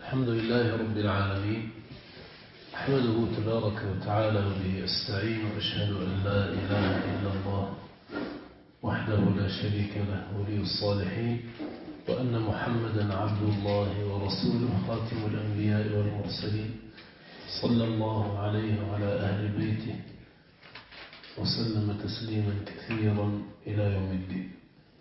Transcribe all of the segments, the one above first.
الحمد لله رب العالمين، أحمده تبارك وتعالى وبه أستعين، وأشهد أن لا إله إلا الله وحده لا شريك له ولي الصالحين، وأن محمدا عبد الله ورسوله خاتم الأنبياء والمرسلين، صلى الله عليه وعلى أهل بيته وسلم تسليما كثيرا إلى يوم الدين.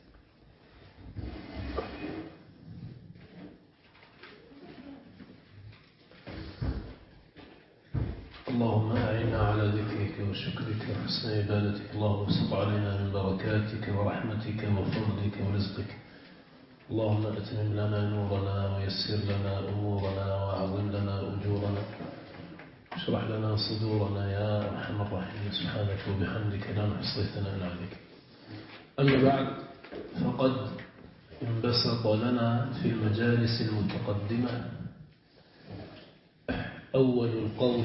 اللهم أعنا على ذكرك وشكرك وحسن عبادتك. اللهم ابسط علينا من بركاتك ورحمتك وفضلك ورزقك. اللهم أتمم لنا نورنا ويسر لنا أمورنا وأعظم لنا أجورنا، اشرح لنا صدورنا يا أرحم الراحمين. سبحانك وبحمدك لا نحصي ثناء عليك. أما بعد، فقد انبسط لنا في المجالس المتقدمة أول القول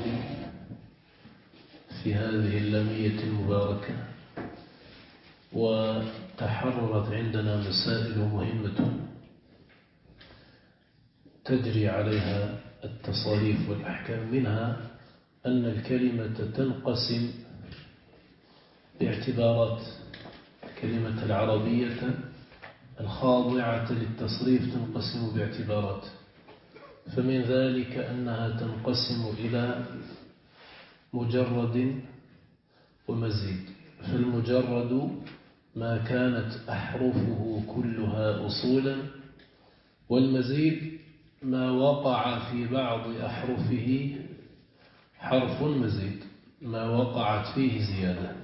في هذه اللامية المباركة، وتحررت عندنا مسائل مهمة تجري عليها التصاريف والأحكام. منها أن الكلمة تنقسم باعتبارات. الكلمة العربية الخاضعة للتصريف تنقسم باعتبارات، فمن ذلك أنها تنقسم إلى مجرد ومزيد. فالمجرد ما كانت أحرفه كلها أصولا، والمزيد ما وقع في بعض أحرفه حرف مزيد، ما وقعت فيه زيادة.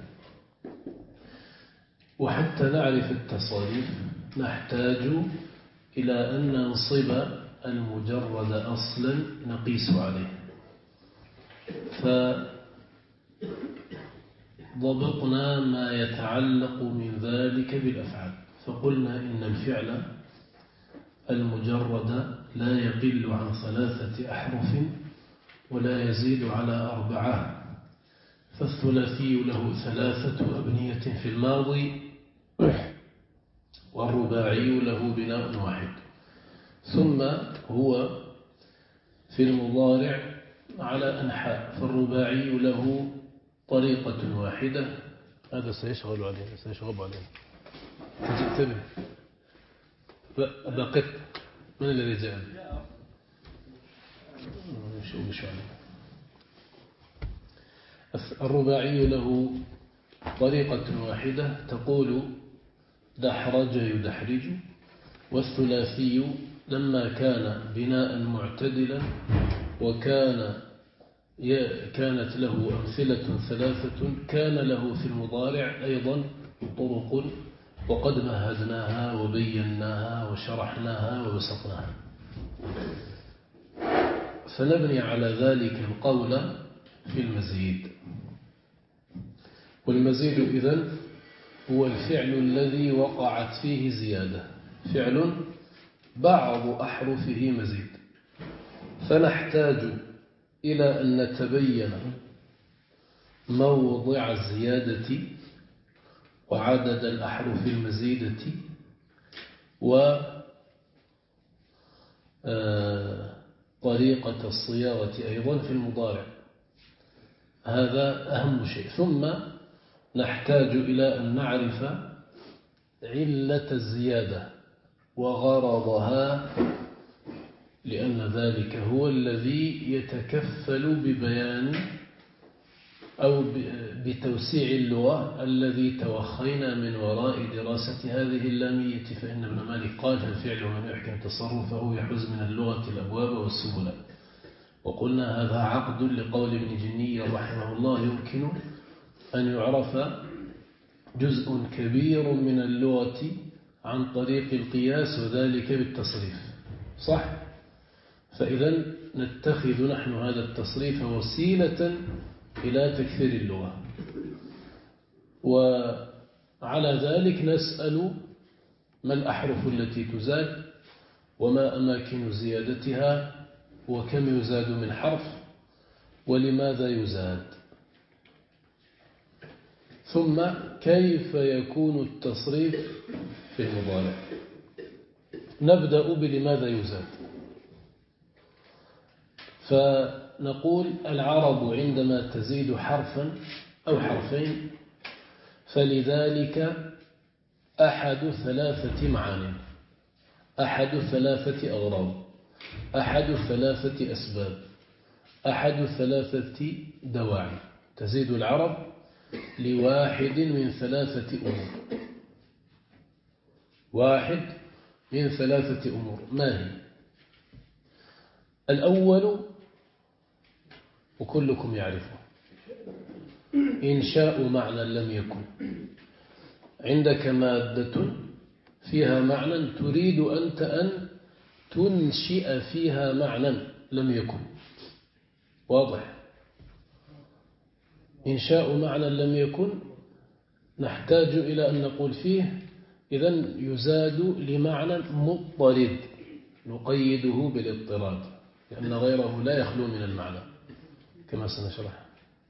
وحتى نعرف التصاريف نحتاج إلى أن ننصب المجرد أصلا نقيس عليه. فضبطنا ما يتعلق من ذلك بالأفعال، فقلنا إن الفعل المجرد لا يقل عن 3 أحرف ولا يزيد على 4. فالثلاثي له 3 أبنية في الماضي، والرباعي له بناء واحد، ثم هو في المضارع على أنحاء. فالرباعي له طريقة واحدة. هذا سيشغل علينا، سيشغب علينا. تجتبه بقيت. من الذي جاء؟ مش علينا. الرباعي له طريقة واحدة تقول دحرج يدحرج. والثلاثي لما كان بناء معتدلا كانت له أمثلة 3، كان له في المضارع أيضا طرق، وقد مهدناها وبيناها وشرحناها وبسطناها. فنبني على ذلك القول في المزيد. والمزيد إذن هو الفعل الذي وقعت فيه زيادة، فعل بعض أحرفه مزيد. فنحتاج إلى أن نتبين موضع الزيادة وعدد الأحرف المزيدة وطريقة الصياغة أيضا في المضارع. هذا أهم شيء. ثم نحتاج إلى أن نعرف علة الزيادة وغرضها، لأن ذلك هو الذي يتكفل ببيان أو بتوسيع اللغة الذي توخينا من وراء دراسة هذه اللامية. فإن ابن مالك قال: الفعل من يحكم تصرفه يحوز من اللغة الأبواب والسبل. وقلنا هذا عقد لقول ابن جني رحمه الله يمكن أن يعرف جزء كبير من اللغة عن طريق القياس، وذلك بالتصريف. صح؟ فإذا نتخذ نحن هذا التصريف وسيلة إلى تكثير اللغة، وعلى ذلك نسأل ما الأحرف التي تزاد، وما أماكن زيادتها، وكم يزاد من حرف، ولماذا يزاد، ثم كيف يكون التصريف في المضارع. نبدأ بلماذا يزاد. فنقول العرب عندما تزيد حرفا أو حرفين فلذلك أحد ثلاثة معان، أحد ثلاثة أغراض، أحد ثلاثة أسباب، أحد ثلاثة دواعي. تزيد العرب لواحد من ثلاثة أمور، واحد من ثلاثة أمور. ما هي؟ الأول وكلكم يعرفه، إنشاء معنى لم يكن. عندك مادة فيها معنى تريد أنت أن تنشئ فيها معنى لم يكن، واضح؟ إنشاء معنى لم يكن نحتاج إلى أن نقول فيه إذن يزاد لمعنى مضطرد نقيده بالاضطراد، لأن غيره لا يخلو من المعنى كما سنشرح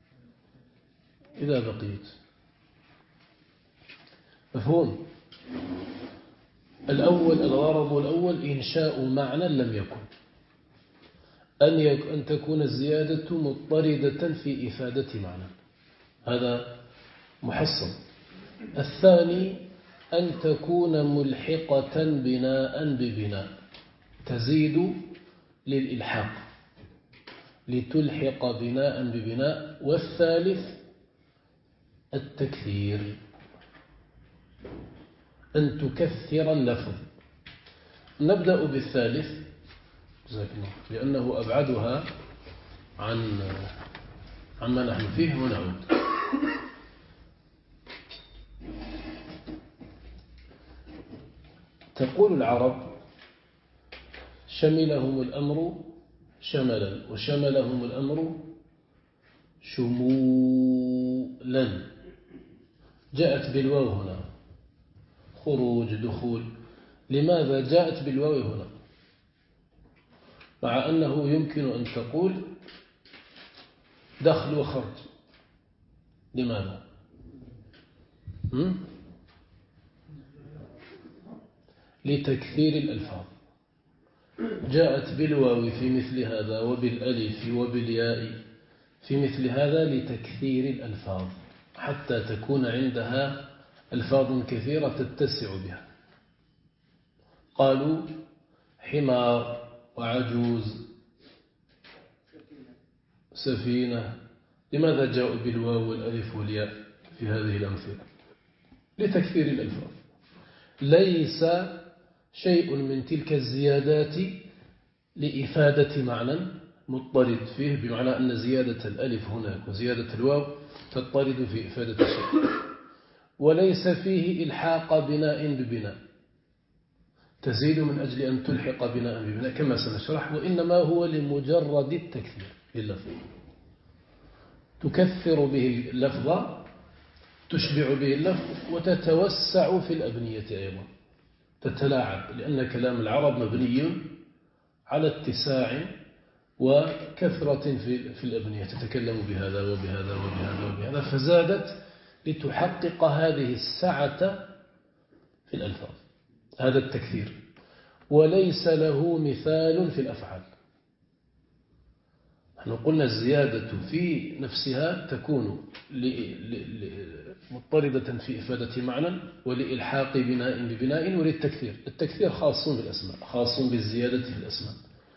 إذا بقيت. مفهوم؟ الأول الغرض الأول إنشاء معنى لم يكن، أن تكون الزيادة مضطردة في إفادة معنى، هذا محصن. الثاني أن تكون ملحقة بناء ببناء، تزيد للإلحاق لتلحق بناء ببناء. والثالث التكثير، أن تكثر اللفظ. نبدأ بالثالث جزاك الله، لأنه أبعدها عما نحن فيه ونعود. تقول العرب شملهم الأمر شملا وشملهم الأمر شمولا. جاءت بالواو هنا، خروج دخول. لماذا جاءت بالواو هنا مع أنه يمكن أن تقول دخل وخرج؟ لماذا؟ لتكثير الألفاظ. جاءت بالواو في مثل هذا وبالألف وبالياء في مثل هذا لتكثير الألفاظ، حتى تكون عندها ألفاظ كثيرة تتسع بها. قالوا حمار وعجوز سفينة. لماذا جاءوا بالواو والألف والياء في هذه الأمثلة؟ لتكثير الألفاظ. ليس شيء من تلك الزيادات لإفادة معنى مضطرد فيه، بمعنى أن زيادة الألف هناك وزيادة الواو تضطرد في إفادة الشيء. وليس فيه إلحاق بناء ببناء، تزيد من أجل أن تلحق بناء ببناء كما سنشرح، وإنما هو لمجرد التكثير لللفظ، تكثر به اللفظ، تشبع به اللفظ، وتتوسع في الأبنية أيضا، تتلاعب، لأن كلام العرب مبني على اتساع وكثرة في الأبنية، تتكلم بهذا وبهذا وبهذا وبهذا، فزادت لتحقق هذه السعة في الألفاظ، هذا التكثير. وليس له مثال في الأفعال. نحن قلنا الزيادة في نفسها تكون مضطردة في إفادة معنى ولإلحاق بناء ببناء وللتكثير. التكثير خاص بالأسماء، خاص بالزيادة في الأسماء،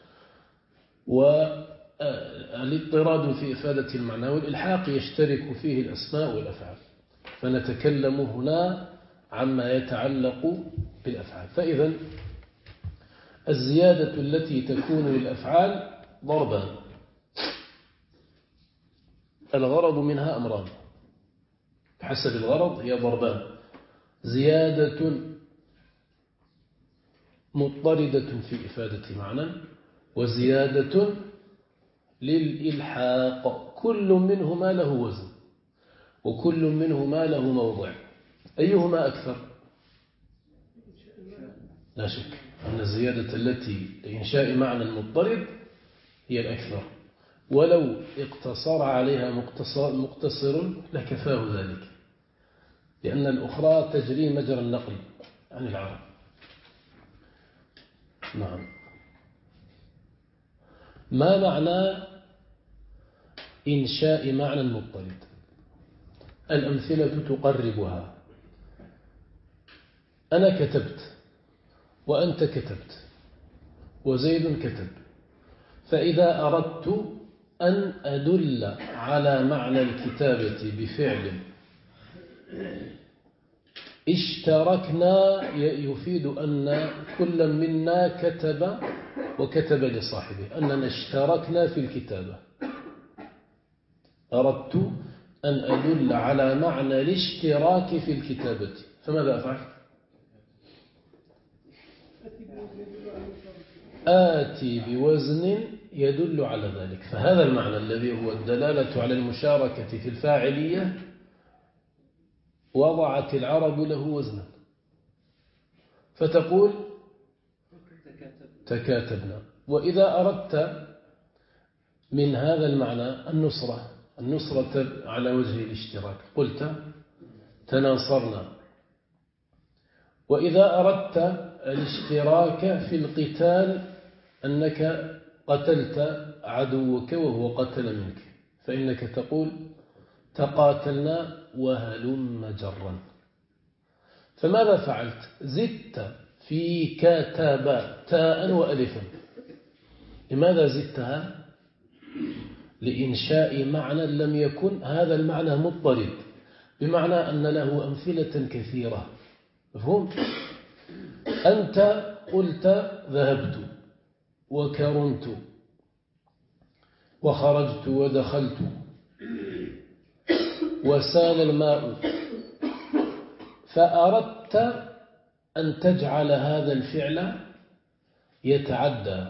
والاضطراد في إفادة المعنى والإلحاق يشترك فيه الأسماء والأفعال. فنتكلم هنا عما يتعلق بالأفعال. فإذا الزيادة التي تكون للأفعال ضربان، الغرض منها أمران حسب الغرض، هي ضربان: زيادة مضطردة في إفادة معنى، وزيادة للإلحاق. كل منهما له وزن وكل منهما له موضع. أيهما أكثر؟ لا شك أن الزيادة التي لإنشاء معنى مضطرد هي الأكثر، ولو اقتصر عليها مقتصر لكفاه ذلك، لأن الأخرى تجري مجرى النقل عن العرب. نعم. ما معنى إنشاء معنى مضطرد؟ الأمثلة تقربها. أنا كتبت وأنت كتبت وزيد كتب، فإذا أردت أن أدل على معنى الكتابة بفعل اشتركنا يفيد أن كل منا كتب وكتب لصاحبه، أننا اشتركنا في الكتابة. أردت أن أدل على معنى الاشتراك في الكتابة، فماذا أفعل؟ آتي بوزن يدل على ذلك. فهذا المعنى الذي هو الدلالة على المشاركة في الفاعلية وضعت العرب له وزنا، فتقول تكاتبنا. وإذا أردت من هذا المعنى النصرة على وجه الاشتراك قلت تناصرنا. وإذا أردت الاشتراك في القتال أنك قتلت عدوك وهو قتل منك، فإنك تقول تقاتلنا وهلم جرا. فماذا فعلت؟ زدت في كتب تاء وألفا. لماذا زدتها؟ لإنشاء معنى لم يكن هذا المعنى مضطرد، بمعنى أن له أمثلة كثيرة. مفهوم؟ أنت قلت ذهبت وكرمت وخرجت ودخلت وسال الماء، فأردت أن تجعل هذا الفعل يتعدى،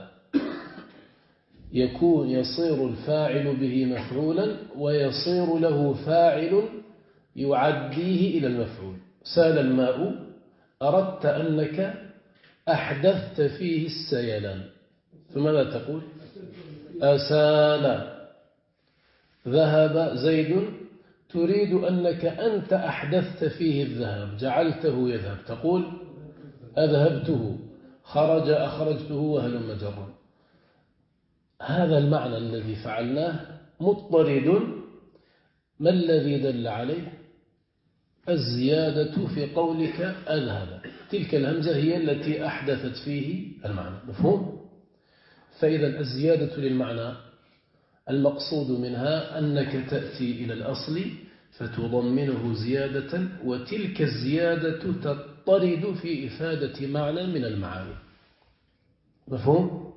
يصير الفاعل به مفعولا ويصير له فاعل يعديه إلى المفعول. سال الماء أردت أنك أحدثت فيه السيلان، فماذا تقول؟ أسال. ذهب زيد، تريد أنك أنت أحدثت فيه الذهاب، جعلته يذهب، تقول أذهبته. خرج أخرجته وهلم جرا. هذا المعنى الذي فعلناه مضطرد. ما الذي دل عليه؟ الزيادة في قولك أذهب، تلك الهمزة هي التي أحدثت فيه المعنى. مفهوم؟ فإذا الزيادة للمعنى المقصود منها أنك تأتي إلى الأصل فتضمنه زيادة، وتلك الزيادة تضطرد في إفادة معنى من المعاني. مفهوم؟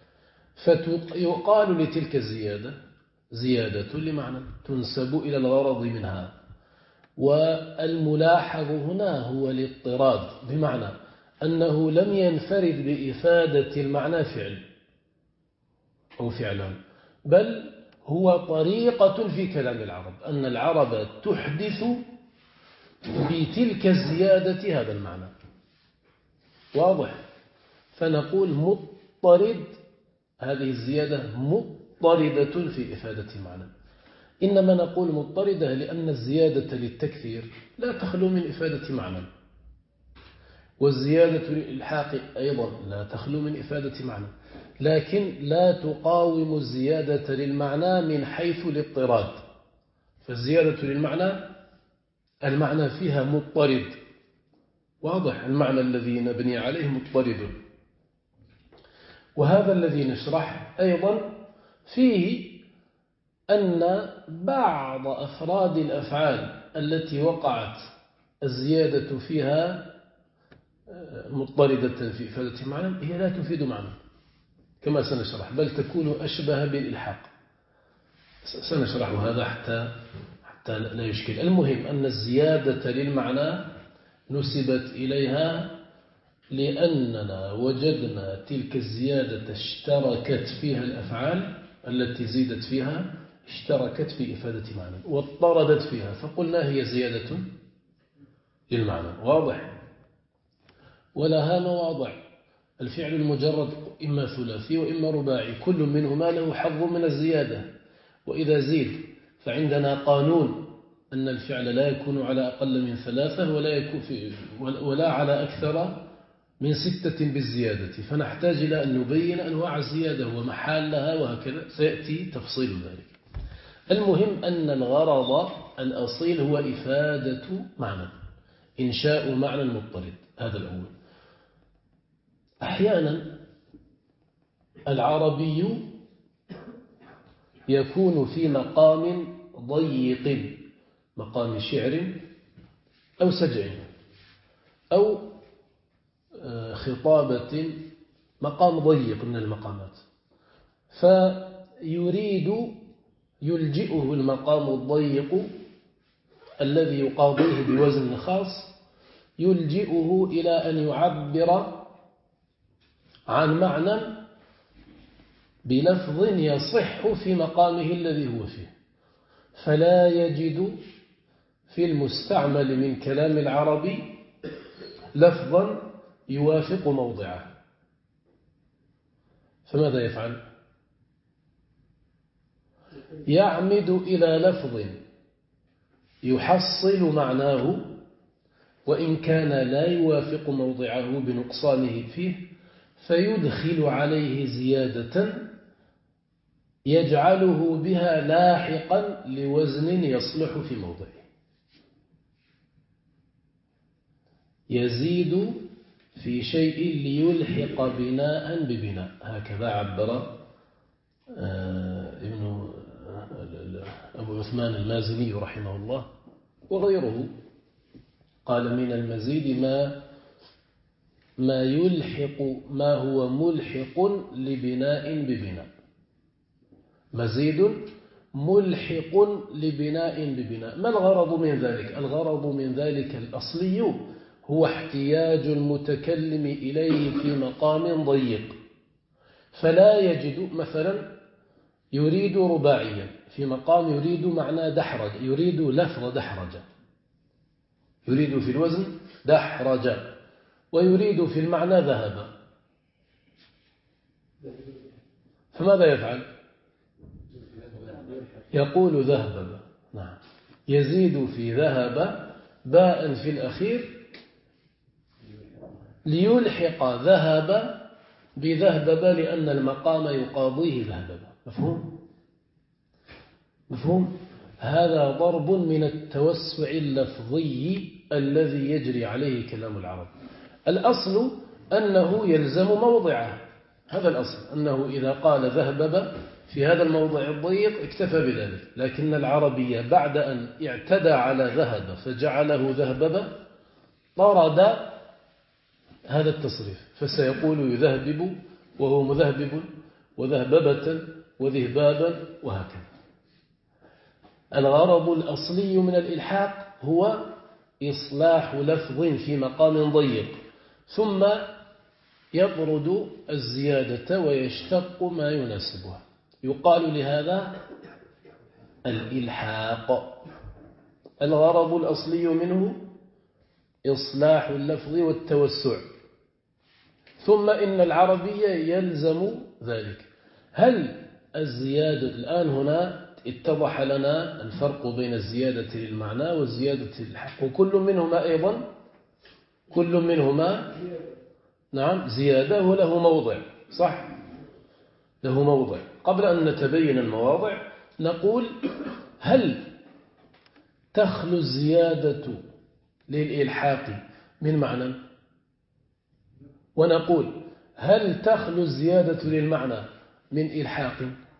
فيقال لتلك الزيادة زيادة لمعنى تنسب إلى الغرض منها. والملاحظ هنا هو الاضطراد، بمعنى أنه لم ينفرد بإفادة المعنى فعل أو فعلان، بل هو طريقة في كلام العرب، أن العرب تحدث بتلك الزيادة هذا المعنى. واضح؟ فنقول مضطرد، هذه الزيادة مضطردة في إفادة معنى. إنما نقول مضطردة لأن الزيادة للتكثير لا تخلو من إفادة معنى، والزيادة للإلحاق أيضا لا تخلو من إفادة معنى، لكن لا تقاوم الزيادة للمعنى من حيث الاضطراد. فالزيادة للمعنى المعنى فيها مضطرد. واضح؟ المعنى الذي نبني عليه مضطرد. وهذا الذي نشرح أيضا فيه أن بعض أفراد الأفعال التي وقعت الزيادة فيها مضطردة في إفادة معنى هي لا تفيد معنى كما سنشرح، بل تكون أشبه بالإلحاق. سنشرح هذا حتى لا يشكل. المهم أن الزيادة للمعنى نسبت إليها لأننا وجدنا تلك الزيادة اشتركت فيها الأفعال التي زيدت فيها، اشتركت في إفادة معنى واضطردت فيها، فقلنا هي زيادة للمعنى. واضح؟ ولها مواضع. الفعل المجرد إما ثلاثي وإما رباعي، كل منهما له حظ من الزيادة. وإذا زيد فعندنا قانون أن الفعل لا يكون على أقل من ثلاثة ولا على أكثر من 6 بالزيادة، فنحتاج إلى أن نبين أنواع الزيادة ومحالها وهكذا، سيأتي تفصيل ذلك. المهم أن الغرض الأصيل هو إفادة معنى، إنشاء معنى مضطرد، هذا الأول. أحيانا العربي يكون في مقام ضيق، مقام شعر أو سجع أو خطابة، مقام ضيق من المقامات، فيريد يلجئه المقام الضيق الذي يقاضيه بوزن خاص، يلجئه إلى أن يعبر عن معنى بلفظ يصح في مقامه الذي هو فيه، فلا يجد في المستعمل من كلام العربي لفظا يوافق موضعه، فماذا يفعل؟ يعمد إلى لفظ يحصل معناه وإن كان لا يوافق موضعه بنقصانه فيه، فيدخل عليه زيادة يجعله بها لاحقا لوزن يصلح في موضعه، يزيد في شيء ليلحق بناء ببناء، هكذا عبر أبو عثمان المازني رحمه الله وغيره، قال من المزيد ما يلحق، ما هو ملحق لبناء ببناء، مزيد ملحق لبناء ببناء. ما الغرض من ذلك؟ الغرض من ذلك الأصلي هو احتياج المتكلم إليه في مقام ضيق، فلا يجد مثلا يريد رباعيا في مقام يريد معنى دحرج، يريد لفظ دحرج، يريد في الوزن دحرج، ويريد في المعنى ذهب، فماذا يفعل؟ يقول ذهب، نعم، يزيد في ذهب باء في الأخير ليلحق ذهب بذهبب، لأن المقام يقاضيه ذهبب. مفهوم؟ مفهوم؟ هذا ضرب من التوسع اللفظي الذي يجري عليه كلام العرب. الأصل أنه يلزم موضعه، هذا الأصل، أنه إذا قال ذهبب في هذا الموضع الضيق اكتفى بذلك، لكن العربية بعد أن اعتدى على ذهب فجعله ذهبب طرد هذا التصريف، فسيقول يذهبب وهو مذهبب، وذهببة وذهبابا، وهكذا. الغرض الأصلي من الإلحاق هو إصلاح لفظ في مقام ضيق، ثم يطرد الزيادة ويشتق ما يناسبها، يقال لهذا الإلحاق. الغرض الأصلي منه إصلاح اللفظ والتوسع، ثم إن العربية يلزم ذلك. هل الزيادة الآن هنا اتضح لنا الفرق بين الزيادة للمعنى والزيادة للحق، وكل منهما أيضا كل منهما نعم زيادة وله موضع، صح، له موضع. قبل أن نتبين المواضع نقول هل تخلو الزيادة للإلحاق من معنى، ونقول هل تخلو الزيادة للمعنى من إلحاق؟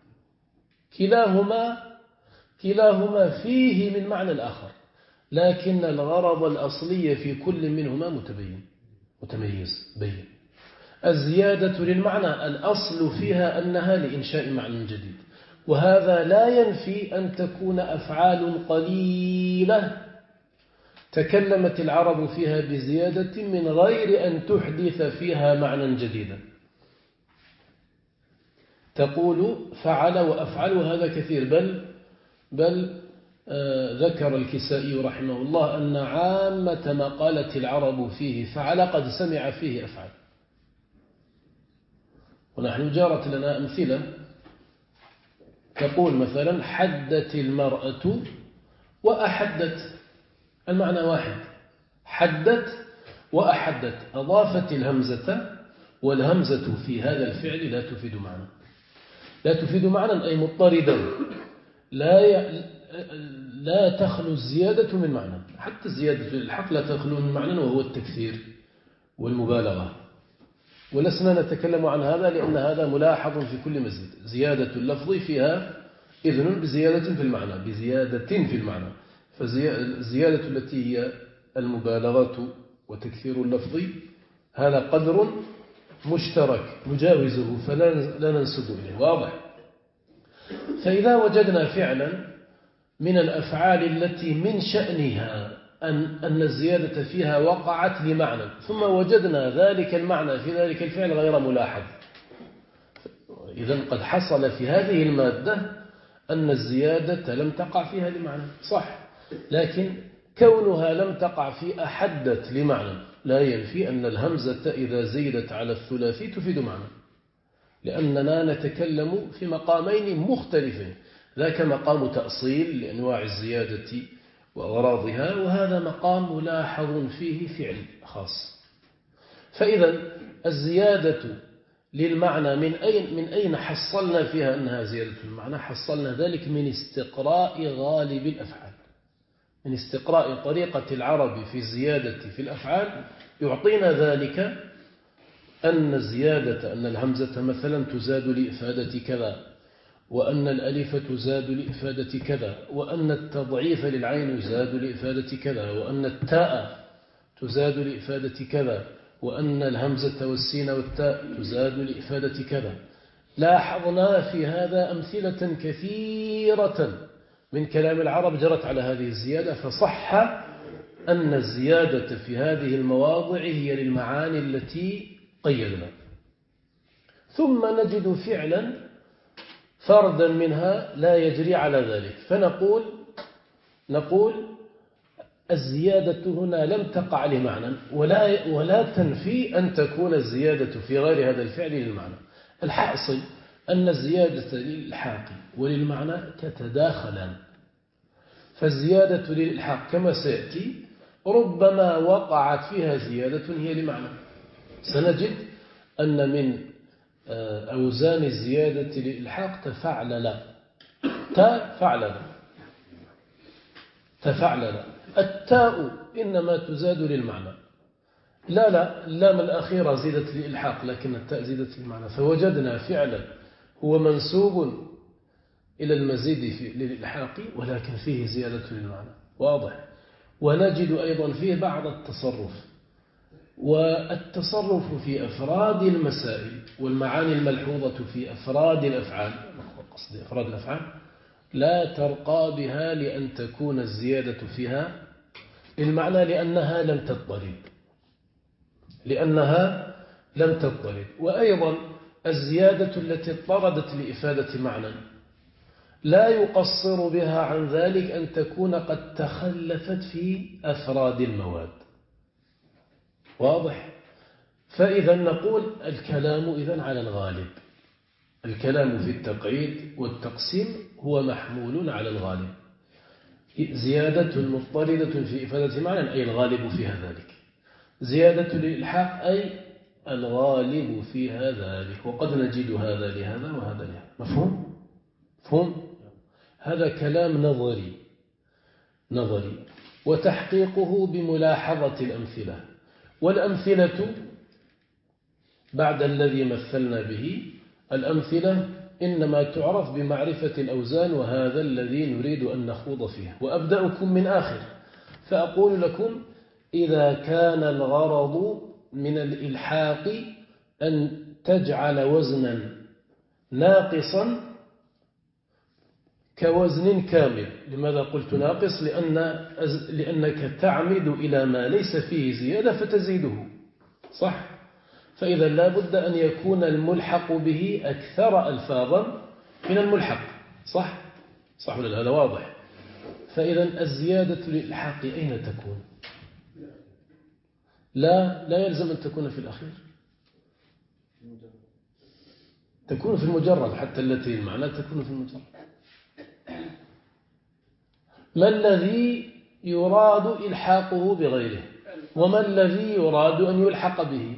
كلاهما فيه من معنى الآخر، لكن الغرض الأصلي في كل منهما متميز بين. الزيادة للمعنى الأصل فيها أنها لإنشاء معنى جديد، وهذا لا ينفي أن تكون أفعال قليلة تكلمت العرب فيها بزيادة من غير أن تحدث فيها معنى جديدا. تقول فعل وأفعل، هذا كثير، بل ذكر الكسائي رحمه الله أن عامة ما قالت العرب فيه فعل قد سمع فيه أفعل. ونحن جارت لنا أمثلة، تقول مثلا حدت المرأة وأحدت، المعنى واحد، حدت وأحدت أضافت الهمزة، والهمزة في هذا الفعل لا تفيد معنى، لا تفيد معنى أي مضطردا، لا تخلو الزيادة من معنى، حتى الزيادة للحق لا تخلو من معنى وهو التكثير والمبالغة. ولسنا نتكلم عن هذا لأن هذا ملاحظ في كل مزيد. زيادة اللفظ فيها إذن بزيادة في المعنى، بزيادة في المعنى. فالزيادة التي هي المبالغة وتكثير اللفظ هذا قدر مشترك نجاوزه فلا ننسد إليه. واضح؟ فإذا وجدنا فعلا من الأفعال التي من شأنها أن الزيادة فيها وقعت لمعنى، ثم وجدنا ذلك المعنى في ذلك الفعل غير ملاحظ، إذن قد حصل في هذه المادة أن الزيادة لم تقع فيها لمعنى، صح، لكن كونها لم تقع في أحدت لمعنى لا ينفي أن الهمزة إذا زيدت على الثلاثي تفيد معنى، لأننا نتكلم في مقامين مختلفين، ذاك مقام تأصيل لأنواع الزيادة وأغراضها، وهذا مقام ملاحظ فيه فعل خاص. فإذا الزيادة للمعنى من أين حصلنا فيها أنها زيادة المعنى؟ حصلنا ذلك من استقراء غالب الأفعال، من استقراء طريقة العرب في الزيادة في الأفعال يعطينا ذلك أن الزيادة أن الهمزة مثلا تزاد لإفادة كذا، وأن الألف تزاد لإفادة كذا، وأن التضعيف للعين يزاد لإفادة كذا، وأن التاء تزاد لإفادة كذا، وأن الهمزة والسين والتاء تزاد لإفادة كذا. لاحظنا في هذا أمثلة كثيرة من كلام العرب جرت على هذه الزيادة، فصح أن الزيادة في هذه المواضع هي للمعاني التي قيدنا. ثم نجد فعلا فردا منها لا يجري على ذلك، فنقول الزيادة هنا لم تقع لمعنى ولا تنفي أن تكون الزيادة في غير هذا الفعل للمعنى. الحاصل أن الزيادة للإلحاق وللمعنى تتداخلان، فالزيادة للإلحاق كما سيأتي ربما وقعت فيها زيادة هي لمعنى. سنجد أن من أوزان الزيادة للإلحاق تفعلل. التاء إنما تزاد للمعنى، لا اللام الأخيرة زيدت للإلحاق، لكن التاء زيدت للمعنى، فوجدنا فعلا هو منسوب إلى المزيد للإلحاق ولكن فيه زيادة للمعنى. واضح؟ ونجد أيضا فيه بعض والتصرف في أفراد المسائل والمعاني الملحوظة في أفراد الأفعال، قصدي أفراد الأفعال، لا ترقى بها لأن تكون الزيادة فيها المعنى لأنها لم تضطرد. وأيضا الزيادة التي اضطردت لإفادة معنى لا يقصر بها عن ذلك أن تكون قد تخلفت في أفراد المواد. واضح؟ فإذا نقول الكلام إذن على الغالب، الكلام في التقعيد والتقسيم هو محمول على الغالب، زيادة مضطردة في إفادة معنى أي الغالب فيها ذلك، زيادة للإلحاق أي الغالب فيها ذلك، وقد نجد هذا لهذا وهذا لهذا. مفهوم؟ هذا كلام نظري وتحقيقه بملاحظة الأمثلة، والأمثلة بعد الذي مثلنا به الأمثلة إنما تعرف بمعرفة الأوزان، وهذا الذي نريد أن نخوض فيه. وأبدأكم من آخر فأقول لكم إذا كان الغرض من الإلحاق أن تجعل وزنا ناقصا كوزن كامل. لماذا قلت ناقص؟ لأنك تعمد إلى ما ليس فيه زيادة فتزيده، صح؟ فإذا لا بد أن يكون الملحق به أكثر ألفاظا من الملحق، صح ولا هذا واضح؟ فإذا الزيادة للإلحاق أين تكون؟ لا يلزم أن تكون في الأخير، تكون في المجرد، حتى التي المعنى تكون في المجرد. ما الذي يراد إلحاقه بغيره؟ وما الذي يراد أن يلحق به؟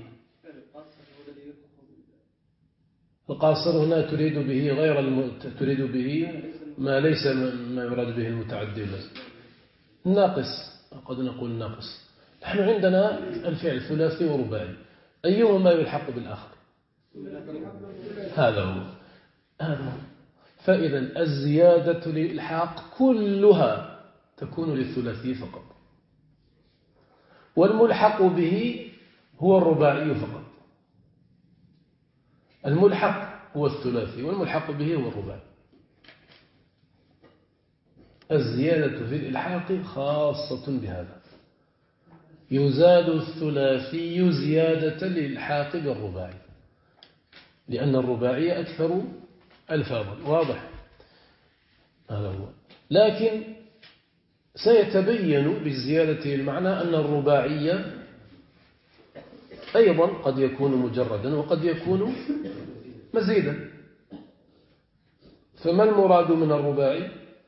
القاصر هنا تريد به تريد به ما ليس ما يراد به المتعدي الناقص، قد نقول ناقص. نحن عندنا الفعل ثلاثي ورباعي، أيهما يلحق بالآخر؟ هذا هو. فإذا الزيادة للإلحاق كلها تكون للثلاثي فقط، والملحق به هو الرباعي فقط. الملحق هو الثلاثي والملحق به هو الرباعي. الزيادة في الإلحاق خاصة بهذا، يزاد الثلاثي زيادة للإلحاق بالرباعي، لأن الرباعي أكثر ألفاظا. واضح؟ هذا هو. لكن سيتبين بالزيادة المعنى أن الرباعي أيضا قد يكون مجردا وقد يكون مزيدا. فما المراد من الرباعي؟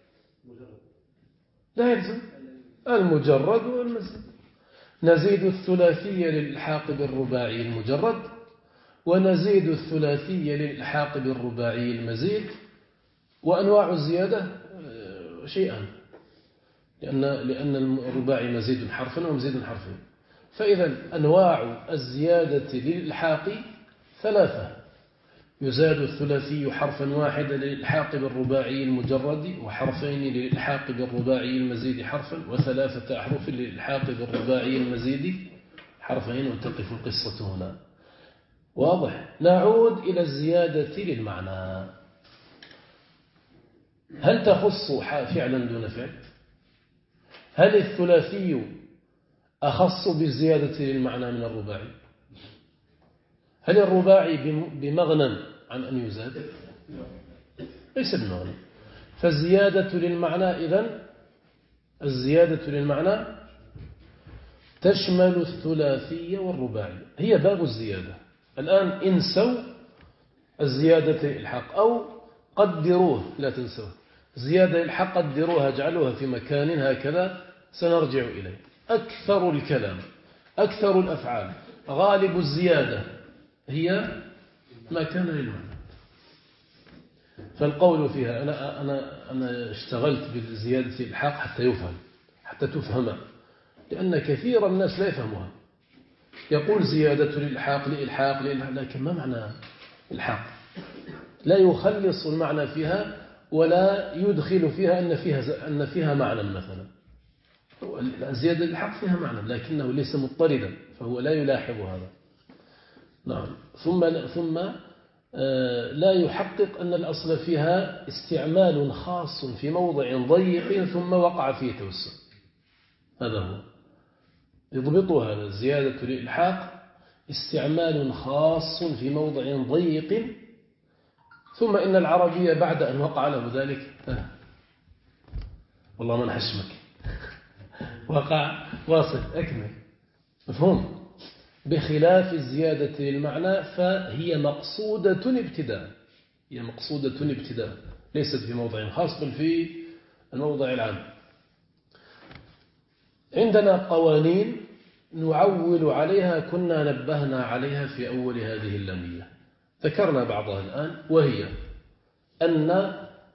لا يلزم المجرد والمزيد. نزيد الثلاثي للإلحاق بالرباعي المجرد، ونزيد الثلاثي للإلحاق بالرباعي المزيد. وأنواع الزيادة شيئان، لأن الرباعي مزيد حرفا ومزيد حرفين. فإذا أنواع الزيادة للإلحاق ثلاثة: يزاد الثلاثي حرفا واحدا للإلحاق بالرباعي المجرد، وحرفين للإلحاق بالرباعي المزيد حرفا، وثلاثة أحرف للإلحاق بالرباعي المزيد حرفين. وتقف القصة هنا. واضح؟ نعود إلى الزيادة للمعنى. هل تخص فعلا دون فعل؟ هل الثلاثي أخص بالزيادة للمعنى من الرباعي؟ هل الرباعي بمغنى عن أن يزاد؟ ليس بمغنى. فالزيادة للمعنى إذن الزيادة للمعنى تشمل الثلاثي والرباعي، هي باب الزيادة. الآن انسوا الزيادة الإلحاق أو قدروه، لا تنسوا زيادة الإلحاق، قدروها اجعلوها في مكان هكذا سنرجع إليه. أكثر الكلام، أكثر الأفعال، غالب الزيادة هي ما كان للمعنى. فالقول فيها أنا اشتغلت بالزيادة الإلحاق حتى يفهم، حتى تفهم، لأن كثير الناس لا يفهمها. يقول زيادة للإلحاق لإلحاق، لكن ما معنى الإلحاق؟ لا يخلص المعنى فيها ولا يدخل فيها أن فيها معنى. مثلا الزيادة للإلحاق فيها معنى لكنه ليس مضطردا، فهو لا يلاحظ هذا. نعم. ثم لا يحقق أن الأصل فيها استعمال خاص في موضع ضيق ثم وقع فيه توسع. هذا هو يضبطوا هذا. الزيادة للإلحاق استعمال خاص في موضع ضيق، ثم إن العربية بعد أن وقع له ذلك والله من حشمك وقع واصل أكمل. مفهوم؟ بخلاف الزيادة للمعنى فهي مقصودة ابتداء، هي مقصودة ابتداء، ليست في موضع خاص بل في الموضع العام. عندنا قوانين نعول عليها، كنا نبهنا عليها في أول هذه اللامية، ذكرنا بعضها الآن، وهي أن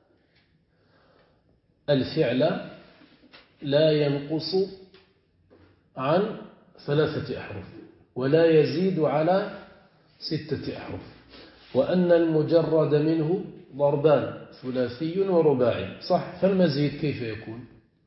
الفعل لا ينقص عن 3 أحرف ولا يزيد على 6 أحرف، وأن المجرد منه ضربان: ثلاثي ورباعي. صح؟ فالمزيد كيف يكون؟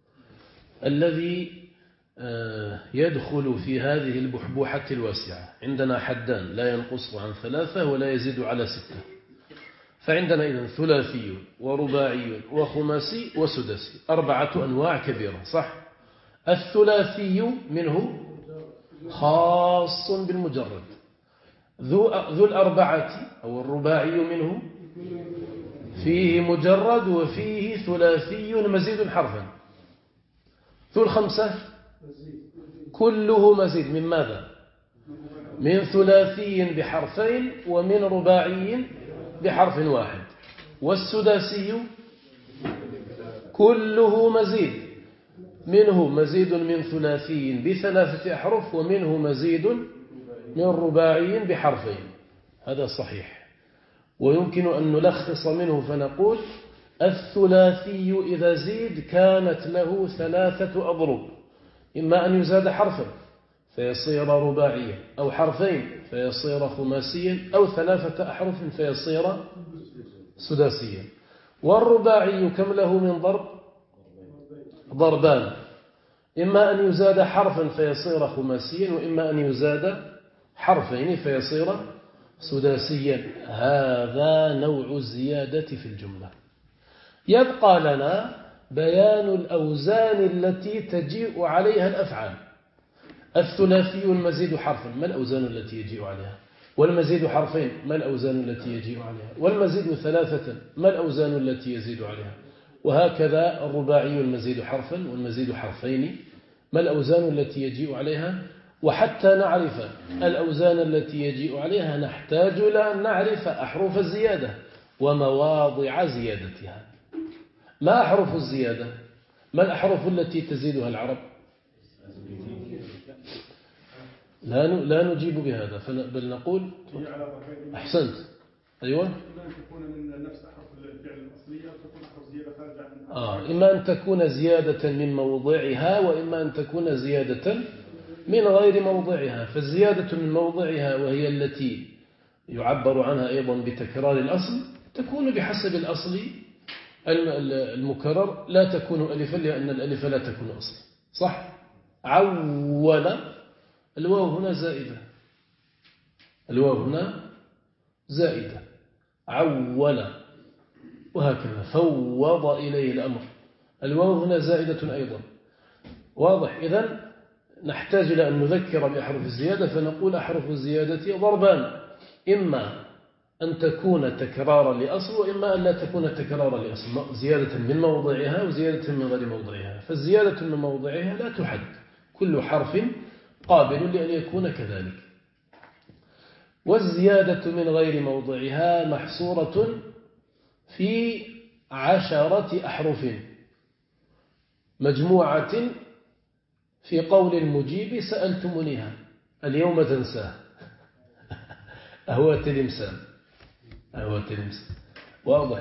الذي يدخل في هذه البحبوحة الواسعة. عندنا حدان: لا ينقص عن 3 ولا يزيد على 6. فعندنا إذن ثلاثي ورباعي وخماسي وسداسي، 4 أنواع كبيرة. صح؟ الثلاثي منه خاص بالمجرد، ذو الأربعة أو الرباعي منه فيه مجرد وفيه ثلاثي مزيد حرفا. ذو الخمسة كله مزيد من ماذا؟ من ثلاثي بحرفين ومن رباعي بحرف واحد. والسداسي كله مزيد: منه مزيد من ثلاثي بثلاثة أحرف ومنه مزيد من رباعي بحرفين. هذا صحيح. ويمكن أن نلخص منه فنقول الثلاثي إذا زيد كانت له ثلاثة أضرب، إما أن يزاد حرفا فيصير رباعيا، أو حرفين فيصير خماسيا، أو ثلاثة أحرف فيصير سداسيا. والرباعي كم له من ضرب؟ ضربان، إما أن يزاد حرفا فيصير خماسيا، وإما أن يزاد حرفين فيصير سداسيا. هذا نوع الزيادة في الجملة. يبقى لنا بيان الأوزان التي تجيء عليها الأفعال. الثلاثي المزيد حرفا، ما الأوزان التي يجيء عليها؟ والمزيد حرفين، ما الأوزان التي يجيء عليها؟ والمزيد ثلاثة، ما الأوزان التي يزيد عليها؟ وهكذا الرباعي المزيد حرفا والمزيد حرفين، ما الأوزان التي يجيء عليها؟ وحتى نعرف الأوزان التي يجيء عليها نحتاج إلى أن نعرف أحرف الزيادة ومواضع زيادتها. ما أحرف الزيادة؟ ما الأحرف التي تزيدها العرب؟ لا نجيب بهذا، بل نقول أحسنت. أيوة، إما أن تكون من نفس أحرف الفعل الأصلية، أو تكون أحرف زيادة خارجة عن إما أن تكون زيادة من موضعها، وإما أن تكون زيادة من غير موضعها. فالزيادة من موضعها وهي التي يعبر عنها أيضا بتكرار الأصل تكون بحسب الأصل المكرر، لا تكون ألفا لأن الألف لا تكون أصل. صح؟ عول، الواو هنا زائدة، الواو هنا زائدة، عول. وهكذا فوض إليه الأمر، الواو هنا زائدة أيضا. واضح؟ إذن نحتاج إلى أن نذكر بأحرف الزيادة، فنقول أحرف الزيادة ضربان، إما أن تكون تكرارا لأصل، وإما أن لا تكون تكرارا لأصل، زيادة من موضعها وزيادة من غير موضعها. فالزيادة من موضعها لا تحد، كل حرف قابل لأن يكون كذلك. والزيادة من غير موضعها محصورة في 10 أحرف مجموعة في قول المجيب سألتمونيها اليوم تنساه. أهو تلمسان، أهو تلمسان. واضح؟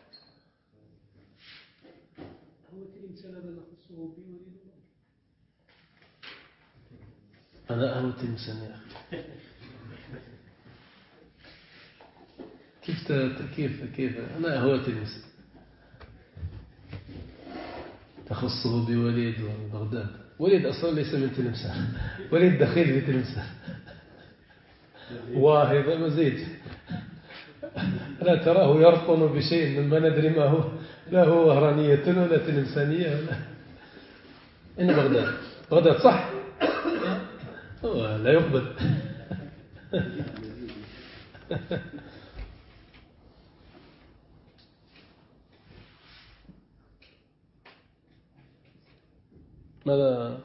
هو تلمسان هذا نخصه بوليد. أنا أهو تلمسان يا أخي. كيف أنا أهو تلمسان تخصه بوليد وبغداد. وليد أصلا ليس من تلمسان، وليد دخيل في تلمسان. واهب مزيد، لا تراه يرطن بشيء من ما ندري ما هو، لا هو وهرانية ولا تلمسانية ولا. إن بغداد صح، لا يقبل. ماذا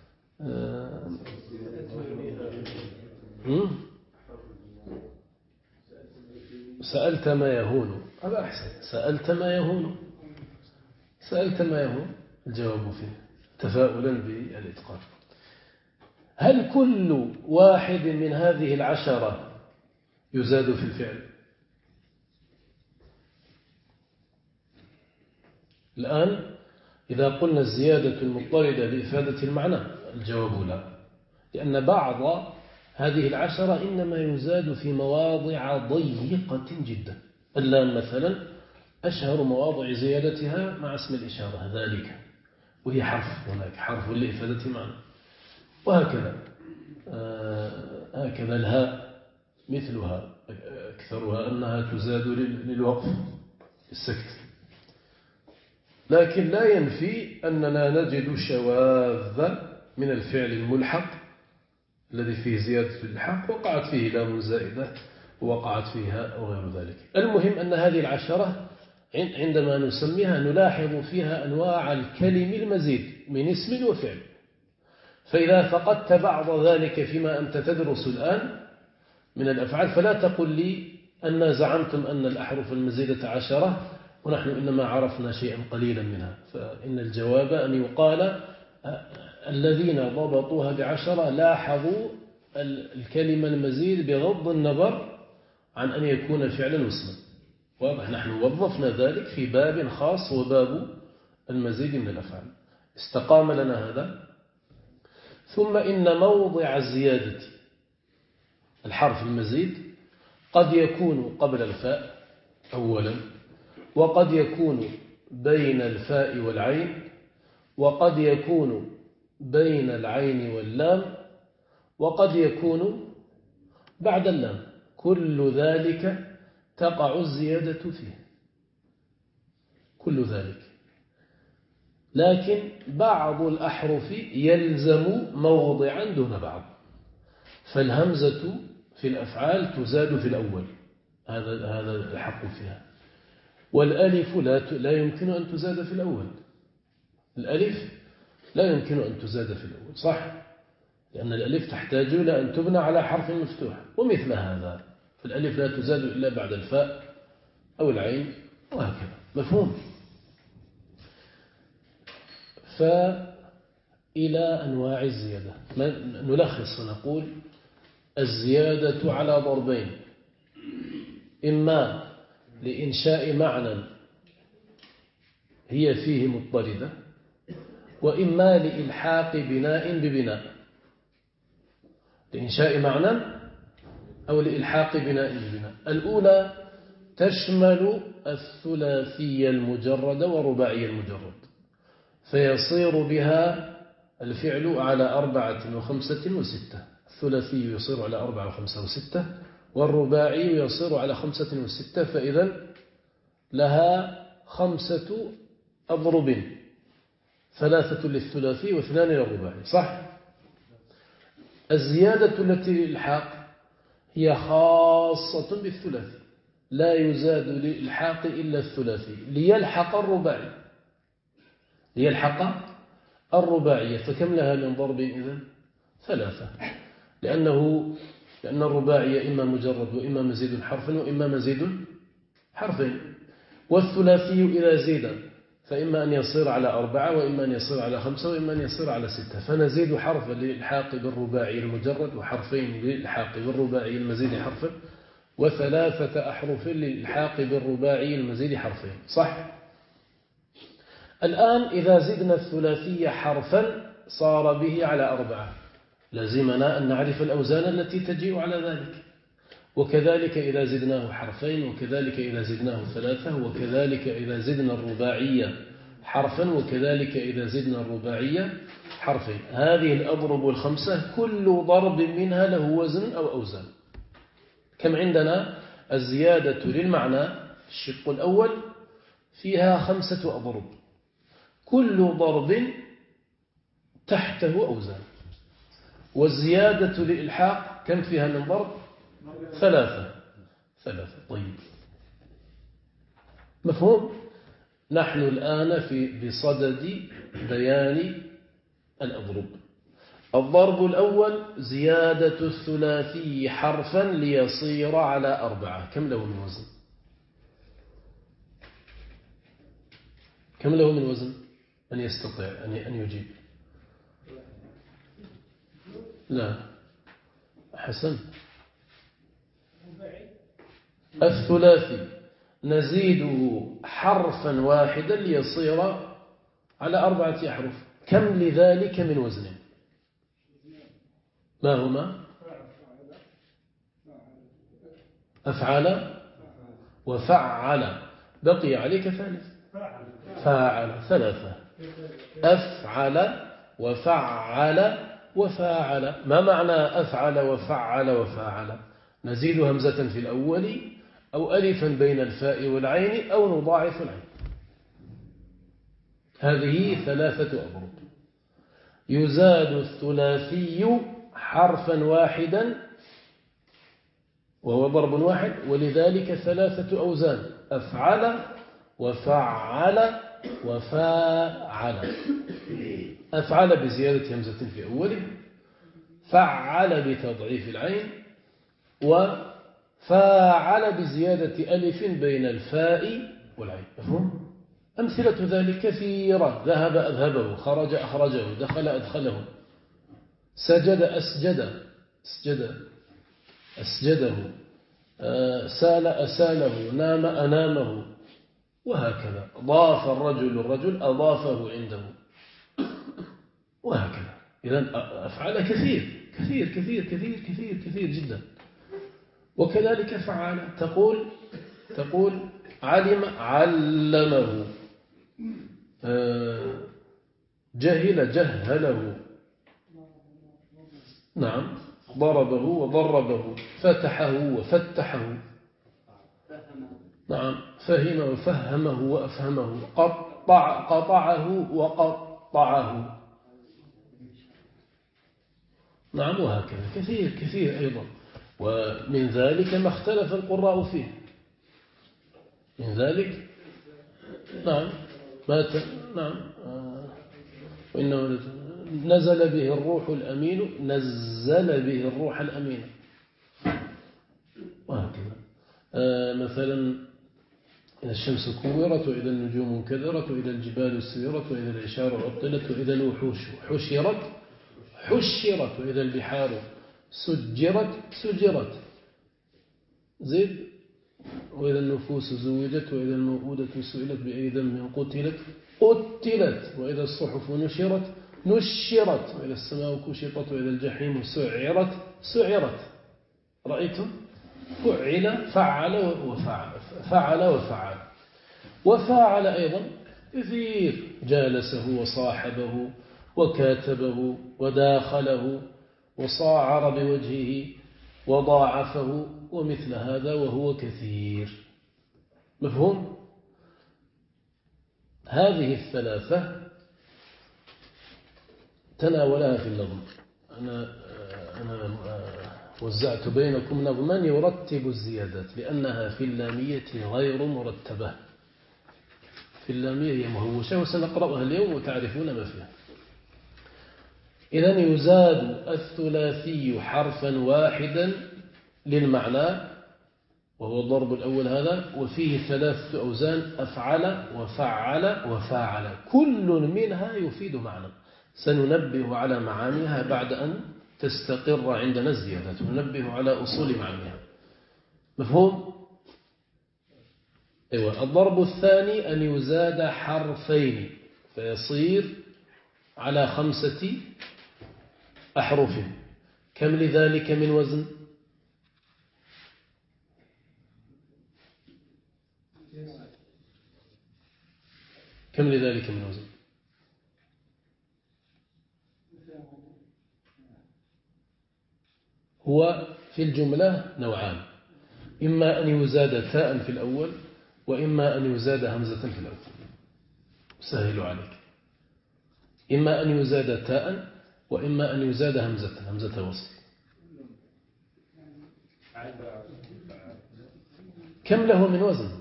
سألت ما يهون؟ هذا أحسن. سألت ما يهون، سألت ما يهون الجواب فيه تفاؤلا بالإتقان. هل كل واحد من هذه 10 يزاد في الفعل؟ الآن إذا قلنا الزيادة المضطردة لإفادة المعنى، الجواب لا، لأن بعض هذه 10 إنما يزاد في مواضع ضيقة جدا. اللام مثلا أشهر مواضع زيادتها مع اسم الإشارة ذلك، وهي حرف، هناك حرف لإفادة معنى. وهكذا هكذا الهاء مثلها أكثرها أنها تزاد للوقف السكت. لكن لا ينفي أننا نجد شواذ من الفعل الملحق الذي فيه زيادة الحق وقعت فيه لام زائدة ووقعت فيها وغير ذلك. المهم أن هذه 10 عندما نسميها نلاحظ فيها أنواع الكلم المزيد من اسم وفعل. فإذا فقدت بعض ذلك فيما أنت تدرس الآن من الأفعال فلا تقل لي أن زعمتم أن الأحرف المزيدة 10 ونحن إنما عرفنا شيئا قليلا منها. فإن الجواب أن يقال الذين ضبطوها ب10 لاحظوا الكلمة المزيد بغض النظر عن أن يكون فعلا واسما. واضح، نحن وظفنا ذلك في باب خاص وباب المزيد من الأفعال. استقام لنا هذا. ثم إن موضع الزيادة الحرف المزيد قد يكون قبل الفاء أولا، وقد يكون بين الفاء والعين، وقد يكون بين العين واللام، وقد يكون بعد اللام. كل ذلك تقع الزيادة فيه، كل ذلك. لكن بعض الأحرف يلزم موضعا دون بعض، فالهمزة في الأفعال تزاد في الأول، هذا الحق فيها. والألف لا يمكن أن تزاد في الأول، الألف لا يمكن أن تزاد في الأول، صح؟ لأن الألف تحتاج إلى أن تبنى على حرف مفتوح. ومثل هذا فالألف لا تزاد إلا بعد الفاء أو العين وهكذا. مفهوم؟ فإلى أنواع الزيادة نلخص ونقول الزيادة على ضربين: إما لإنشاء معنى هي فيه مضطردة، وإما لإلحاق بناء ببناء، لإنشاء معنى أو لإلحاق بناء ببناء. الأولى تشمل الثلاثي المجرد والرباعي المجرد، فيصير بها الفعل على 4 و5 و6. الثلاثي يصير على 4 و5 و6، والرباعي يصير على 5 و6. فإذا لها 5 أضرب: 3 للثلاثي و2 للرباعي، صح؟ الزيادة التي للإلحاق هي خاصة بالثلاثي، لا يزاد للإلحاق إلا الثلاثي ليلحق الرباعي، ليلحق الرباعية. فكم لها من ضرب إذن؟ 3، لأن الرباعية إما مجرد وإما مزيد حرف وإما مزيد حرفين. والثلاثي إذا زيد فإما أن يصير على 4 وإما أن يصير على 5 وإما أن يصير على 6. فنزيد حرفا للإلحاق بالرباعي المجرد، وحرفين للإلحاق بالرباعي المزيد حرفا، و3 أحرف للإلحاق بالرباعي المزيد حرفين، صح؟ الآن إذا زدنا الثلاثي حرفا صار به على 4، لازمنا أن نعرف الأوزان التي تجيء على ذلك. وكذلك إذا زدناه حرفين، وكذلك إذا زدناه 3، وكذلك إذا زدنا الرباعية حرفا، وكذلك إذا زدنا الرباعية حرفين. هذه الأضرب ال5 كل ضرب منها له وزن أو أوزان. كم عندنا؟ الزيادة للمعنى الشق الأول فيها 5 أضرب، كل ضرب تحته أوزان. والزيادة للإلحاق كم فيها من ضرب؟ 3. طيب، مفهوم؟ نحن الآن بصدد بيان الأضرب. الضرب الأول زيادة الثلاثي حرفا ليصير على 4. كم له من وزن؟ كم له من وزن؟ من يستطيع أن يجيب؟ لا، حسن. الثلاثي نزيده حرفا واحدا ليصير على 4 أحرف. كم لذلك من وزن؟ ما هما؟ أفعل وفعل. بقي عليك ثالث. فاعل. 3. أفعل وفعل وفاعل. ما معنى أفعل وفعل وفاعل؟ نزيد همزة في الأول أو ألفا بين الفاء والعين أو نضاعف العين. هذه 3 أضرب. يزاد الثلاثي حرفا واحدا وهو ضرب واحد، ولذلك 3 أوزان: أفعل وفعل وفاعل. أفعل بزيادة همزة في أوله، فعل بتضعيف العين، وفاعل بزيادة ألف بين الفاء والعين. مفهوم؟ أمثلة ذلك كثيرة. ذهب أذهبه، خرج أخرجه، دخل أدخله، سجد أسجده، سال أساله، نام أنامه، وهكذا. ضاف الرجل أضافه عنده، وهكذا. إذن أفعال كثير كثير كثير كثير كثير كثير جدا. وكذلك فعل، تقول علم علمه، جهل جهله، نعم، ضربه وضربه، فتحه وفتحه، نعم، فهم وفهمه وأفهمه، قطعه وقطعه، نعم، وهكذا كثير كثير أيضا. ومن ذلك ما اختلف القراء فيه، من ذلك نعم نعم وإنه نزل به الروح الأمين، نزل به الروح الأمين، وهكذا. مثلا إذا الشمس كورت، وإذا النجوم انكدرت، وإذا الجبال سيرت، وإذا العشار عطلت، وإذا الوحوش حشرت، وإذا البحار سجرت، زيد، وإذا النفوس زوجت، وإذا الموءودة سئلت بأي ذنب قتلت، وإذا الصحف نشرت، وإذا السماء كشطت، وإذا الجحيم سعرت. رأيتم؟ وفعل أيضا كثير، جالسه وصاحبه وكاتبه وداخله وصاعر بوجهه وضاعفه ومثل هذا، وهو كثير. مفهوم؟ هذه الثلاثة تناولها في النظم. أنا وزعت بينكم نظما يرتب الزيادات، لأنها في اللامية غير مرتبة. في اللامية هي مهوشة، وسنقرأها اليوم وتعرفون ما فيها. إذن يزاد الثلاثي حرفا واحدا للمعنى، وهو الضرب الأول هذا، وفيه 3 أوزان: أفعل وفعل وفاعل، كل منها يفيد معنى. سننبه على معانيها بعد أن تستقر عندنا الزيادة، ننبه على أصول معانيها. مفهوم؟ أيوة. الضرب الثاني أن يزاد حرفين فيصير على 5 أحرف. كم لذلك من وزن؟ كم لذلك من وزن؟ هو في الجملة نوعان: إما أن يزاد تاء في الأول، وإما أن يزاد همزة في الأول. سهل عليك. إما أن يزاد تاء، وإما أن يزاد همزة وصل. كم له من وزن؟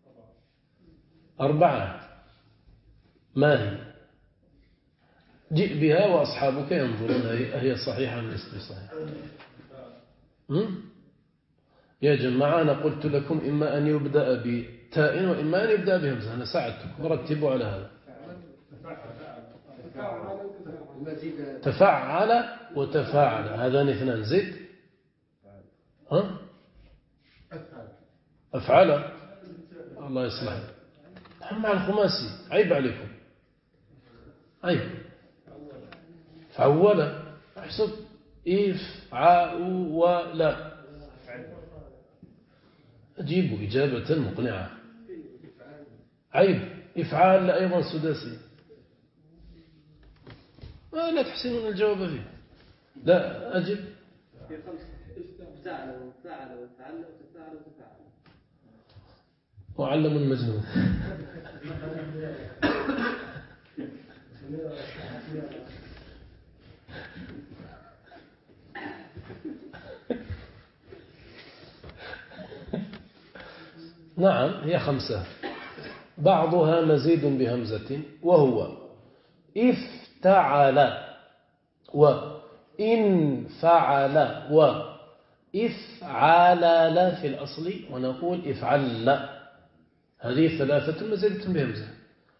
4. ما هي؟ جئ بها وأصحابك ينظرون هي صحيحة من ليست بصحيحة. يا جماعة، أنا قلت لكم إما أن يبدأ بتاء وإما أن يبدأ بهمزة. أنا ساعدتكم، رتبوا على هذا. تفعل وتفاعل، هذان 2. زد. أفعل. الله يصلح. مع الخماسي عيب عليكم، عيب. فعول، احسب. ولا أجيبوا إجابة مقنعة. عيب. إفعال أيضا سداسي، لا تحسنون الجواب فيه. لا أجب. معلم المجنون. نعم، هي 5. بعضها مزيد بهمزة، وهو افتعل وإنفعل وإفعلل في الأصل، ونقول إفعل. هذه 3 مزيدة بهمزة.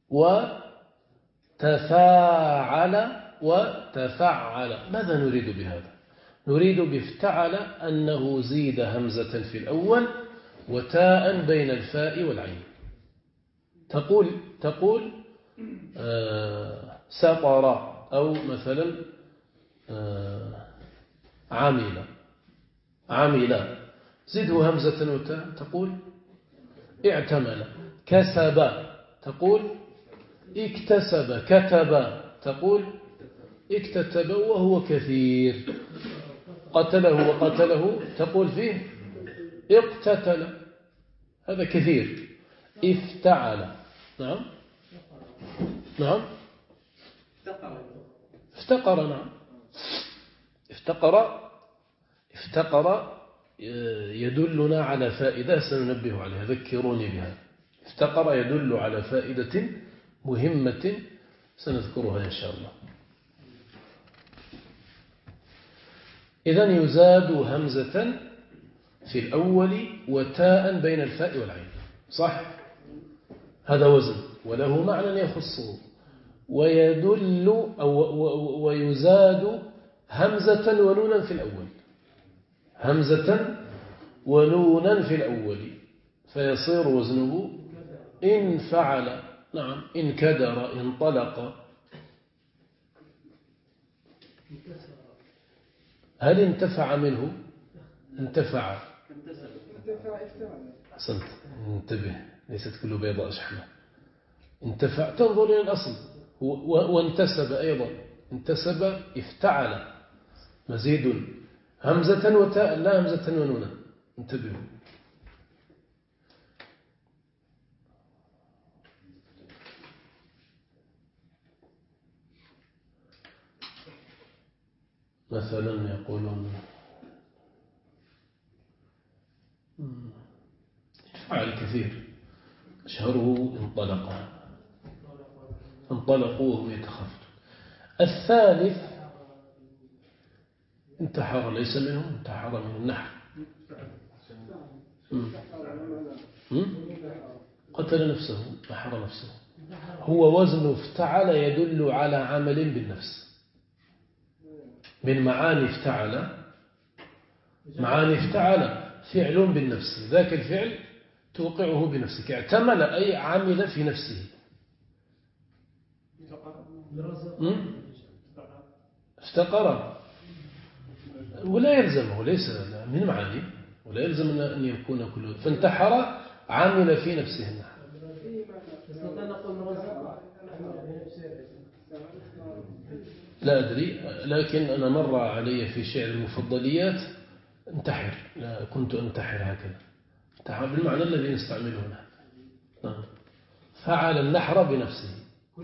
وتفاعل وتفعل. ماذا نريد بهذا؟ نريد بافتعل أنه زيد همزة في الأول وتاء بين الفاء والعين. تقول سطر، أو مثلا عمل، زده همزة وتاء تقول اعتمل. كسب تقول اكتسب. كتب تقول اكتتب وهو كثير. قتله وقتله تقول فيه اقتتل، هذا كثير. افتعل، نعم افتقر، نعم افتقر يدلنا على فائدة سننبه عليها، ذكروني بها. افتقر يدل على فائدة مهمة سنذكرها إن شاء الله. إذن يزاد همزة في الأول وتاء بين الفاء والعين، صح؟ هذا وزن وله معنى يخصه. ويدل ويزاد همزة ونونا في الأول، همزة ونونا في الأول، فيصير وزنه إن فعل، نعم، إن كدر، انطلق. هل انتفع منه؟ انتفع. أحسنت، انتبه، ليست كل بيضاء شحمة. انتفع، تنظر إلى الأصل. وانتسب أيضا، انتسب افتعل، مزيد همزة وتاء لا همزة ونونا. انتبهوا. مثلا يقولون فعل كثير، أشهره انطلقوا وهم يتخافتون. الثالث انتحر، ليس منهم، انتحر من النحر. قتل نفسه، نحر نفسه. هو وزن افتعل يدل على عمل بالنفس. من معاني افتعل فعل بالنفس، ذاك الفعل توقعه بنفسك. اعتمل أي عمل في نفسه. افتقر ولا يلزمه، ليس من معاني، ولا يلزم أن يكون كله. فانتحر عمل في نفسه النحر. لا أدري، لكن أنا مر علي في شعر المفضليات انتحر، لا كنت أنتحر هكذا. انتحر بالمعنى الذي نستعمله نحن. فعل النحر بنفسه.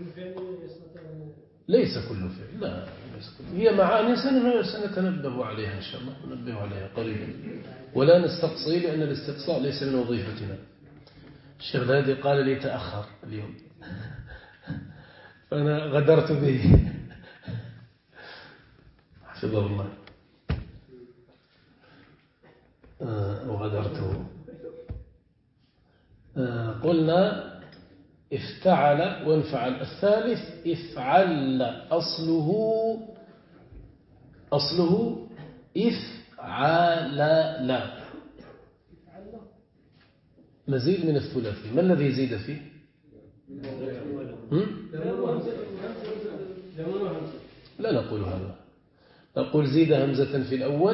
ليس كل فعل، لا ليس كل. هي معاني سنتنبه عليها إن شاء الله، ننبه عليها قريبا، ولا نستقصي، لأن الاستقصاء ليس من وظيفتنا. الشيخ الهادي قال لي تأخر اليوم فأنا غدرت به حفظه الله، وغدرته. قلنا افتعل وانفعل. الثالث افعل، أصله افعل، لا مزيد من الثلاثي. ما الذي زيد فيه؟ لا نقول هذا، نقول زيد همزة في الأول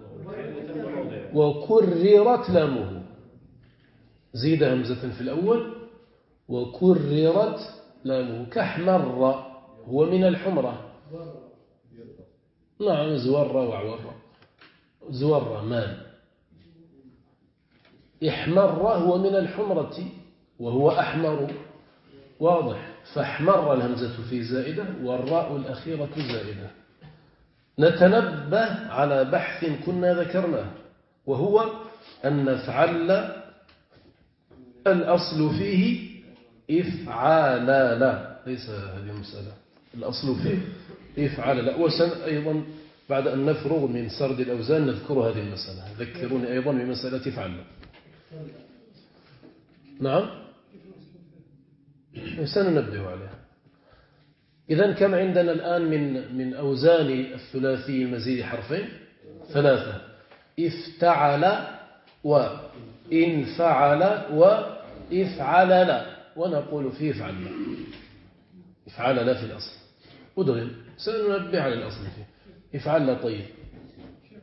وكررت لامه. زيد همزة في الأول وكررت لامه. كحمر، هو من الحمرة، نعم، زور وعور، زور مال. احمر هو من الحمرة وهو أحمر، واضح. فاحمر الهمزة في زائدة والراء الأخيرة زائدة. نتنبه على بحث كنا ذكرناه، وهو أن نفعل الأصل فيه إفعال، لا ليس هذه المسألة. الأصل فيه إفعال، لا. أيضا بعد أن نفرغ من سرد الأوزان نذكر هذه المسألة. ذكروني أيضا بمسألة إفعال. نعم، سننبه عليها. إذن كم عندنا الآن من أوزان الثلاثي المزيد حرفين؟ 3: افتعل وانفعل وافعلل، ونقول فيه افعلل. افعلل في الأصل ودغم، سننبه على الأصل فيه افعلل. طيب شيخ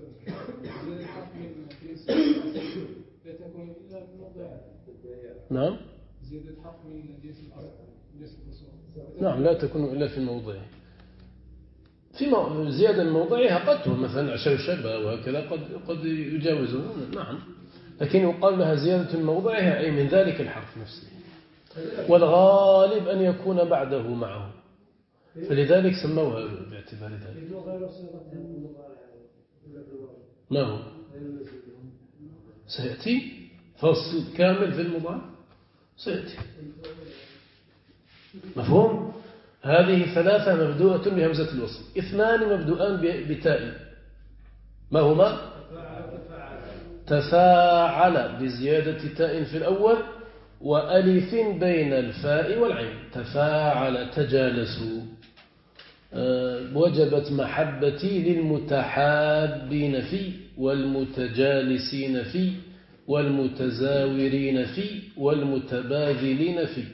لا تكون إلا في الموضع. نعم. زيادة حرف من جنس الأصل. نعم لا تكون إلا في الموضع. في زيادة من موضعها قد تكون مثلا شوشبة وهكذا قد يجاوزون. نعم، لكن يقال لها زيادة من موضعها أي من ذلك الحرف نفسه، والغالب أن يكون بعده معه، فلذلك سموها باعتبار ذلك. ما هو سيأتي فصل كامل في المضارع سيأتي. مفهوم؟ هذه 3 مبدوءة بهمزة الوصل، 2 مبدوءان بتاء. ما هما؟ تفاعل بزيادة تاء في الأول وألف بين الفاء والعين. تفاعل تجالسوا. وجبت محبتي للمتحابين في والمتجالسين في والمتزاورين في والمتباذلين في.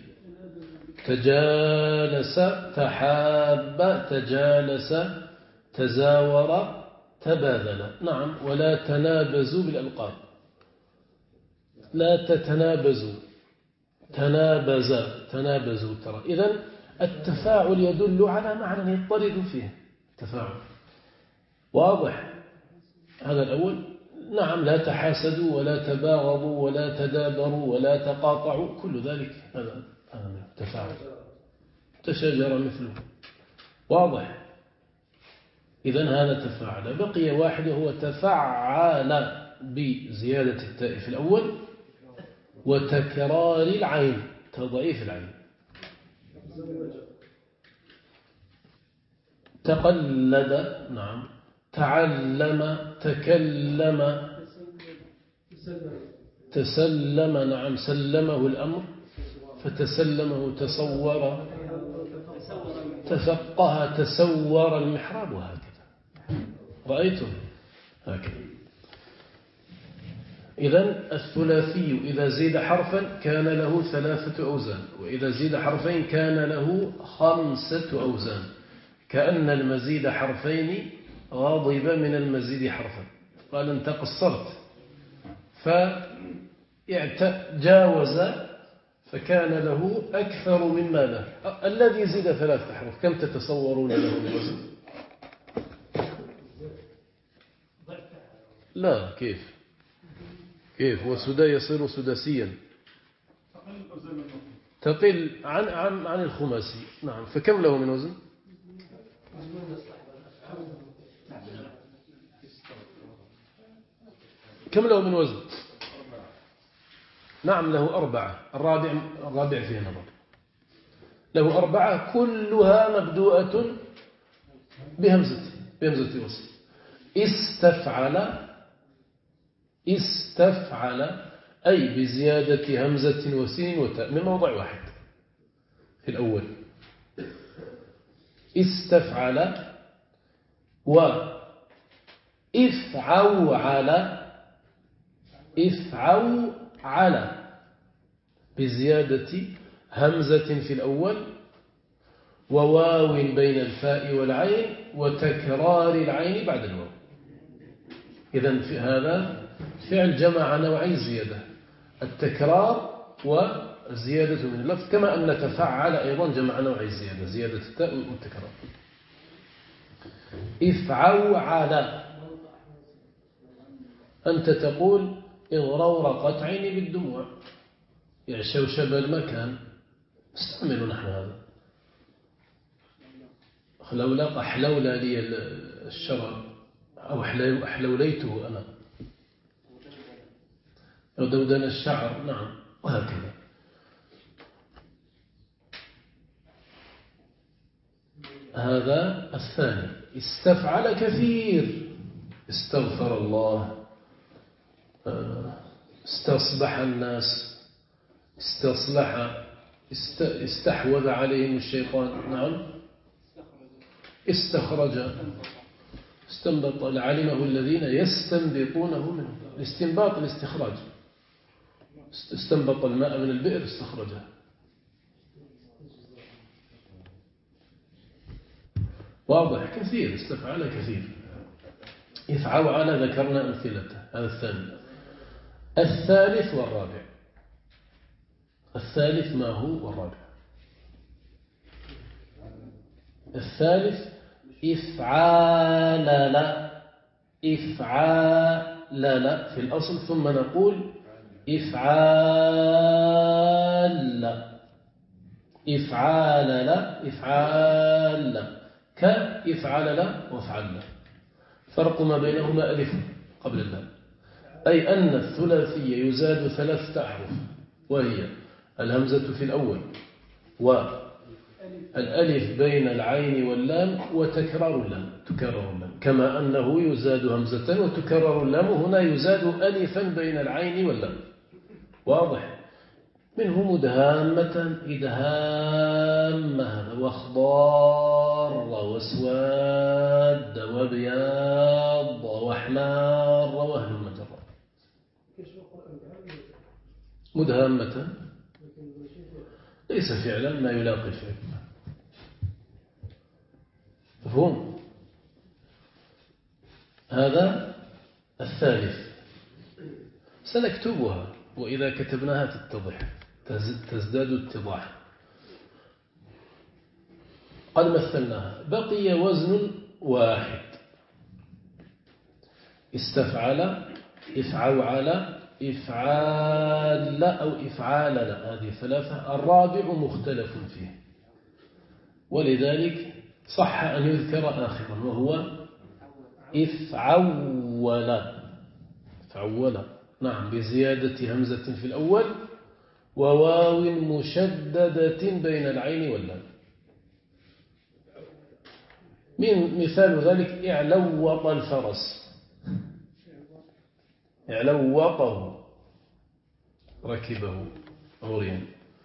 تجالس تحاب تجالس تزاور تباذل. نعم. ولا تنابزوا بالألقاب، لا تتنابزوا. تنابزوا ترى. إذن التفاعل يدل على معنى يضطرد فيه التفاعل. واضح هذا الأول. نعم. لا تحاسدوا ولا تباغضوا ولا تدابروا ولا تقاطعوا، كل ذلك هذا من التفاعل. تشاجر مثله. واضح. إذن هذا تفاعل. بقي واحد هو تفعل بزيادة التاء في الأول وتكرار العين، تضعيف العين. تقلد. نعم. تعلم تكلم تسلم. نعم. سلمه الأمر فتسلمه. تصور تفقه تسور المحراب، وهكذا. رأيتم هكذا. إذن الثلاثي إذا زيد حرفا كان له 3 أوزان، وإذا زيد حرفين كان له 5 أوزان. كأن المزيد حرفين غاضب من المزيد حرفا. قال أنت قصرت فجاوز فكان له أكثر مما له. الذي زيد 3 أحرف كم تتصورون له من وزن؟ لا. كيف وسدا يصير سداسيا؟ تقل عن الخماسي. نعم. فكم له من وزن؟ كم له من وزن؟ نعم له 4. الرابع فيه نظر. له 4 كلها مبدوءة بهمزة وصل. استفعل أي بزيادة همزة وسين وتاء من موضع واحد في الأول. استفعل. وإفعوعل بزيادة همزة في الأول وواو بين الفاء والعين وتكرار العين بعد الواو. إذن في هذا فعل جمع نوعي زيادة: التكرار وزيادة من اللفظ، كما أن تفعل أيضا جمع نوعي زيادة: زيادة التاء والتكرار. افعوعل. أنت تقول اغرورقت عيني بالدموع، يعشوشب المكان. استعملوا نحن هذا. أحلول لي الشراب أو أحلوليته أنا. ودودن الشعر. نعم. وهكذا. هذا الثاني. استفعل كثير: استغفر الله، استصبح الناس، استصلح، استحوذ عليهم الشيطان. نعم. استخرج، استنبط، لعلمه الذين يستنبطونه منه. الاستنباط الاستخراج. استنبط الماء من البئر استخرجه. واضح. كثير استفعل كثير. يفعل ذكرنا أمثلته. هذا الثاني. الثالث والرابع. الثالث ما هو والرابع؟ الثالث إفعال لا، إفعال لا في الأصل، ثم نقول إفعال لا، إفعال لا، إفعال لا، كإفعال لا وافعل لا. فرق ما بينهما ألف قبل اللام. أي أن الثلاثي يزاد 3 أحرف، وهي الهمزة في الأول، والألف بين العين واللام، وتكرار اللام، تكرر اللام، كما أنه يزاد همزة وتكرر اللام، هنا يزاد ألفا بين العين واللام. واضح. منه مدهامة، إدهامة، واخضار، واسود، وبياض، واحمار، وهل مجرى. مدهامة ليس فعلا، ما يلاقي الفعل. مفهوم؟ هذا الثالث. سنكتبها، وإذا كتبناها تتضح، تزداد اتضاح. قد مثلناها. بقي وزن واحد: استفعل، افعوعل، إفعال أو إفعال لا. هذه 3. الرابع مختلف فيه، ولذلك صح أن يذكر آخرا، وهو إفعول. إفعول، نعم، بزيادة همزة في الأول، وواو مشددة بين العين واللام. من مثال ذلك اعلوط الفرس، اعلوطه، ركبه عريا.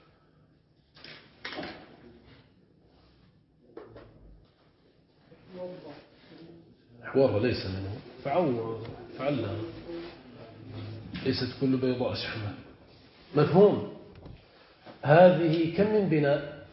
حوار ليس منه، فعلها، ليست كل بيضاء شحمة. مفهوم؟ هذه كم من بناء؟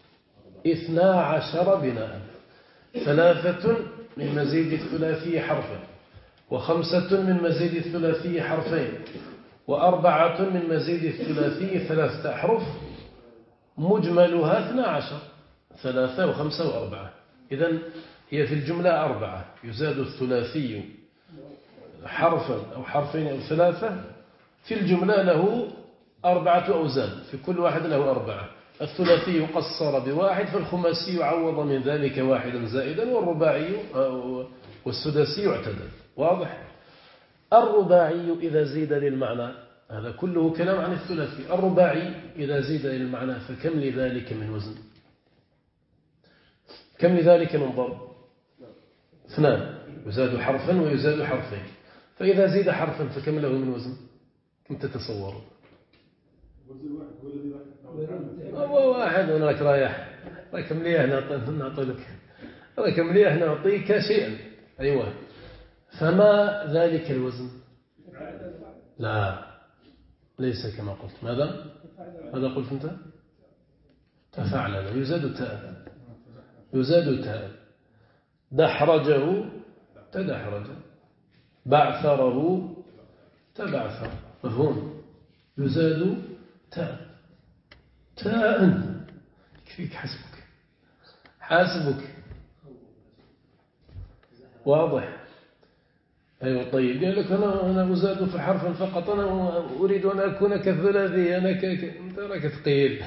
12 بناء: 3 من مزيد الثلاثي حرفا، و5 من مزيد الثلاثي حرفين، و4 من مزيد الثلاثي 3 أحرف، مجملها 12: 3 و5 و4. إذن هي في الجملة 4. يزاد الثلاثي حرفا أو حرفين أو 3، في الجملة له 4 أوزان، في كل واحد له 4. الثلاثي قصر ب1، فالخماسي عوض من ذلك 1 زائدا، والرباعي والسداسي اعتدل. واضح؟ الرباعي إذا زيد للمعنى، هذا كله كلام عن الثلاثي. الرباعي إذا زيد للمعنى فكم لذلك من وزن؟ كم لذلك من ضرب؟ 2. يزاد حرفا ويزاد حرفين. فإذا زيد حرفا فكم له من وزن؟ كم تتصور؟ هو واحد. هناك رايح كم ليه نعطيك، كم ليه نعطيك شيئا. أيوة. فما ذلك الوزن؟ لا، ليس كما قلت. ماذا قلت أنت؟ تفعل. يزاد تاء، يزاد تاء. دحرجه تدحرج، بعثره تبعثر. مفهوم؟ يزاد تاء. يكفيك، حاسبك. واضح؟ أيوة. طيب، قال لك أنا أزاد في حرف فقط، أنا أريد أن أكون كالثلاثي، أنا أنت راك ثقيل،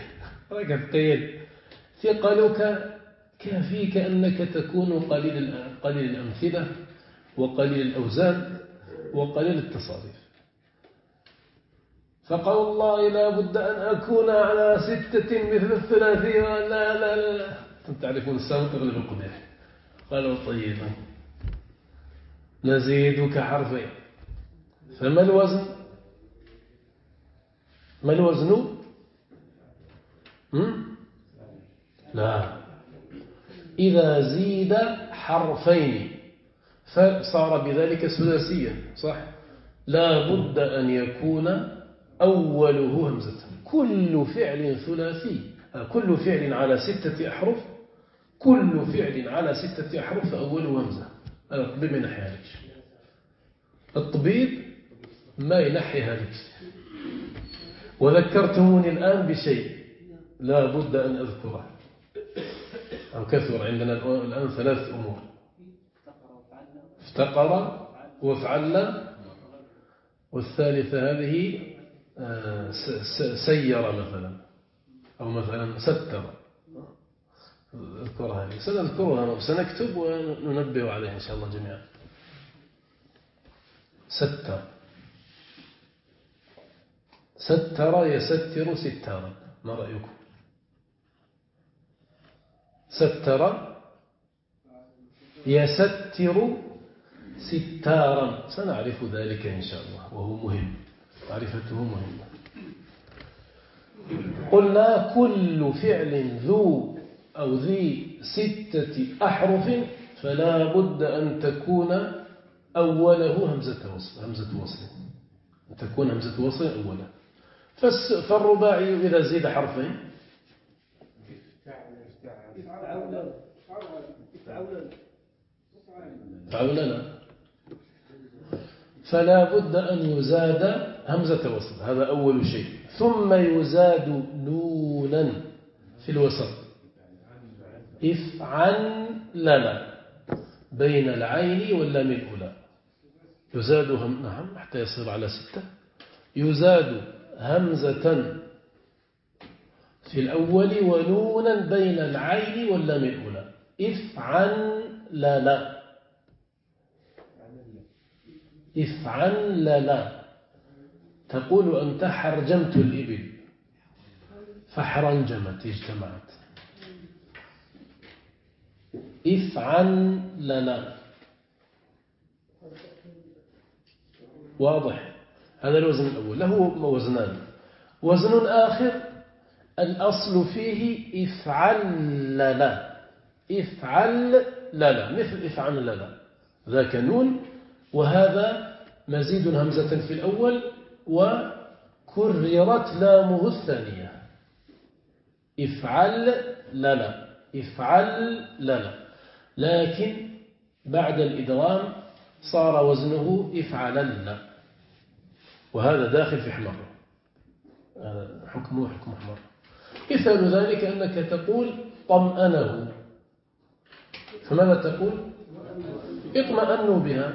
ثقلك كافيك أنك تكون قليل الأمثلة، وقليل الأوزان، وقليل التصاريف. فقال الله لا بد أن أكون على 6 مثل الثلاثي. لا أنتم تعرفون الساوي تغلب القبيح. قالوا طيبا، نزيدك حرفين. فما الوزن؟ ما الوزن؟ لا، إذا زيد حرفين فصار بذلك ثلاثيا صح. لا بد أن يكون أوله همزة. كل فعل ثلاثي، كل فعل على 6 أحرف، كل فعل على 6 أحرف فأوله همزة. الطبيب ما ينحي هذيك، الطبيب ما ينحي هذيك. وذكرتموني الآن بشيء لا بد أن أذكره، أو كثر عندنا الآن 3 أمور: افتقر وافعل، والثالثة هذه سير مثلا، أو مثلا ستر. اذكرها هذه، سنذكرها سنكتب وننبه عليها إن شاء الله جميعا. ستر، ستر يستر ستارا، ما رأيكم؟ ستر يستر ستارا، سنعرف ذلك إن شاء الله، وهو مهم، معرفته مهمة. قلنا كل فعل ذو أو ذي 6 أحرف فلا بد أن تكون أوله همزة وصل، أن تكون همزة وصل أولا. فالرباعي إذا زيد حرفين فعولنا، فلا بد أن يزاد همزة وصل، هذا أول شيء. ثم يزاد نونا في الوسط، افعل لنا، بين العين واللام الأولى يزاد نعم حتى يصير على 6. يزاد همزة في الأول ونونا بين العين واللام الأولى، افعل لنا، افعل لنا. تقول أنت حرجمت الإبل، فحرنجمت اجتمعت. افعل لنا، واضح؟ هذا الوزن الأول. له وزنان. وزن آخر الأصل فيه افعل لنا، افعل لنا، مثل افعل لنا، ذاك نون، وهذا مزيد همزة في الأول وكررت لامه الثانية. افعل لنا، افعل لنا، لكن بعد الإدغام صار وزنه افعلن، وهذا داخل في حمر، حكمه حكم حمر. مثال ذلك أنك تقول طمأنه، فماذا تقول؟ اطمأنوا بها.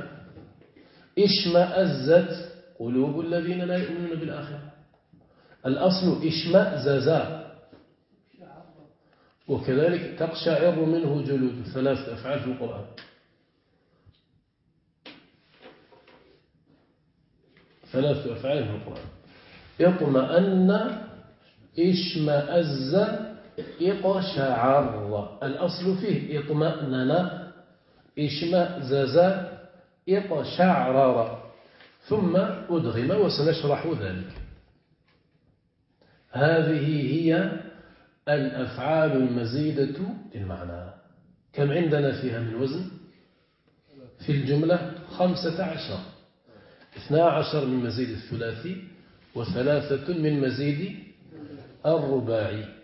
اشمأزت قلوب الذين لا يؤمنون بالآخرة، الأصل اشمأززا. وكذلك تقشعر منه جلود، 3 أفعال في القرآن. ثلاث أفعال في القرآن: اطمأن، اشمأز، اقشعر. الأصل فيه اطمأنن، اشمأزز، اقشعرر، ثم أدغم، وسنشرح ذلك. هذه هي الأفعال المزيدة للمعنى. كم عندنا فيها من وزن؟ في الجملة 15، 12 من مزيد الثلاثي، و3 من مزيد الرباعي.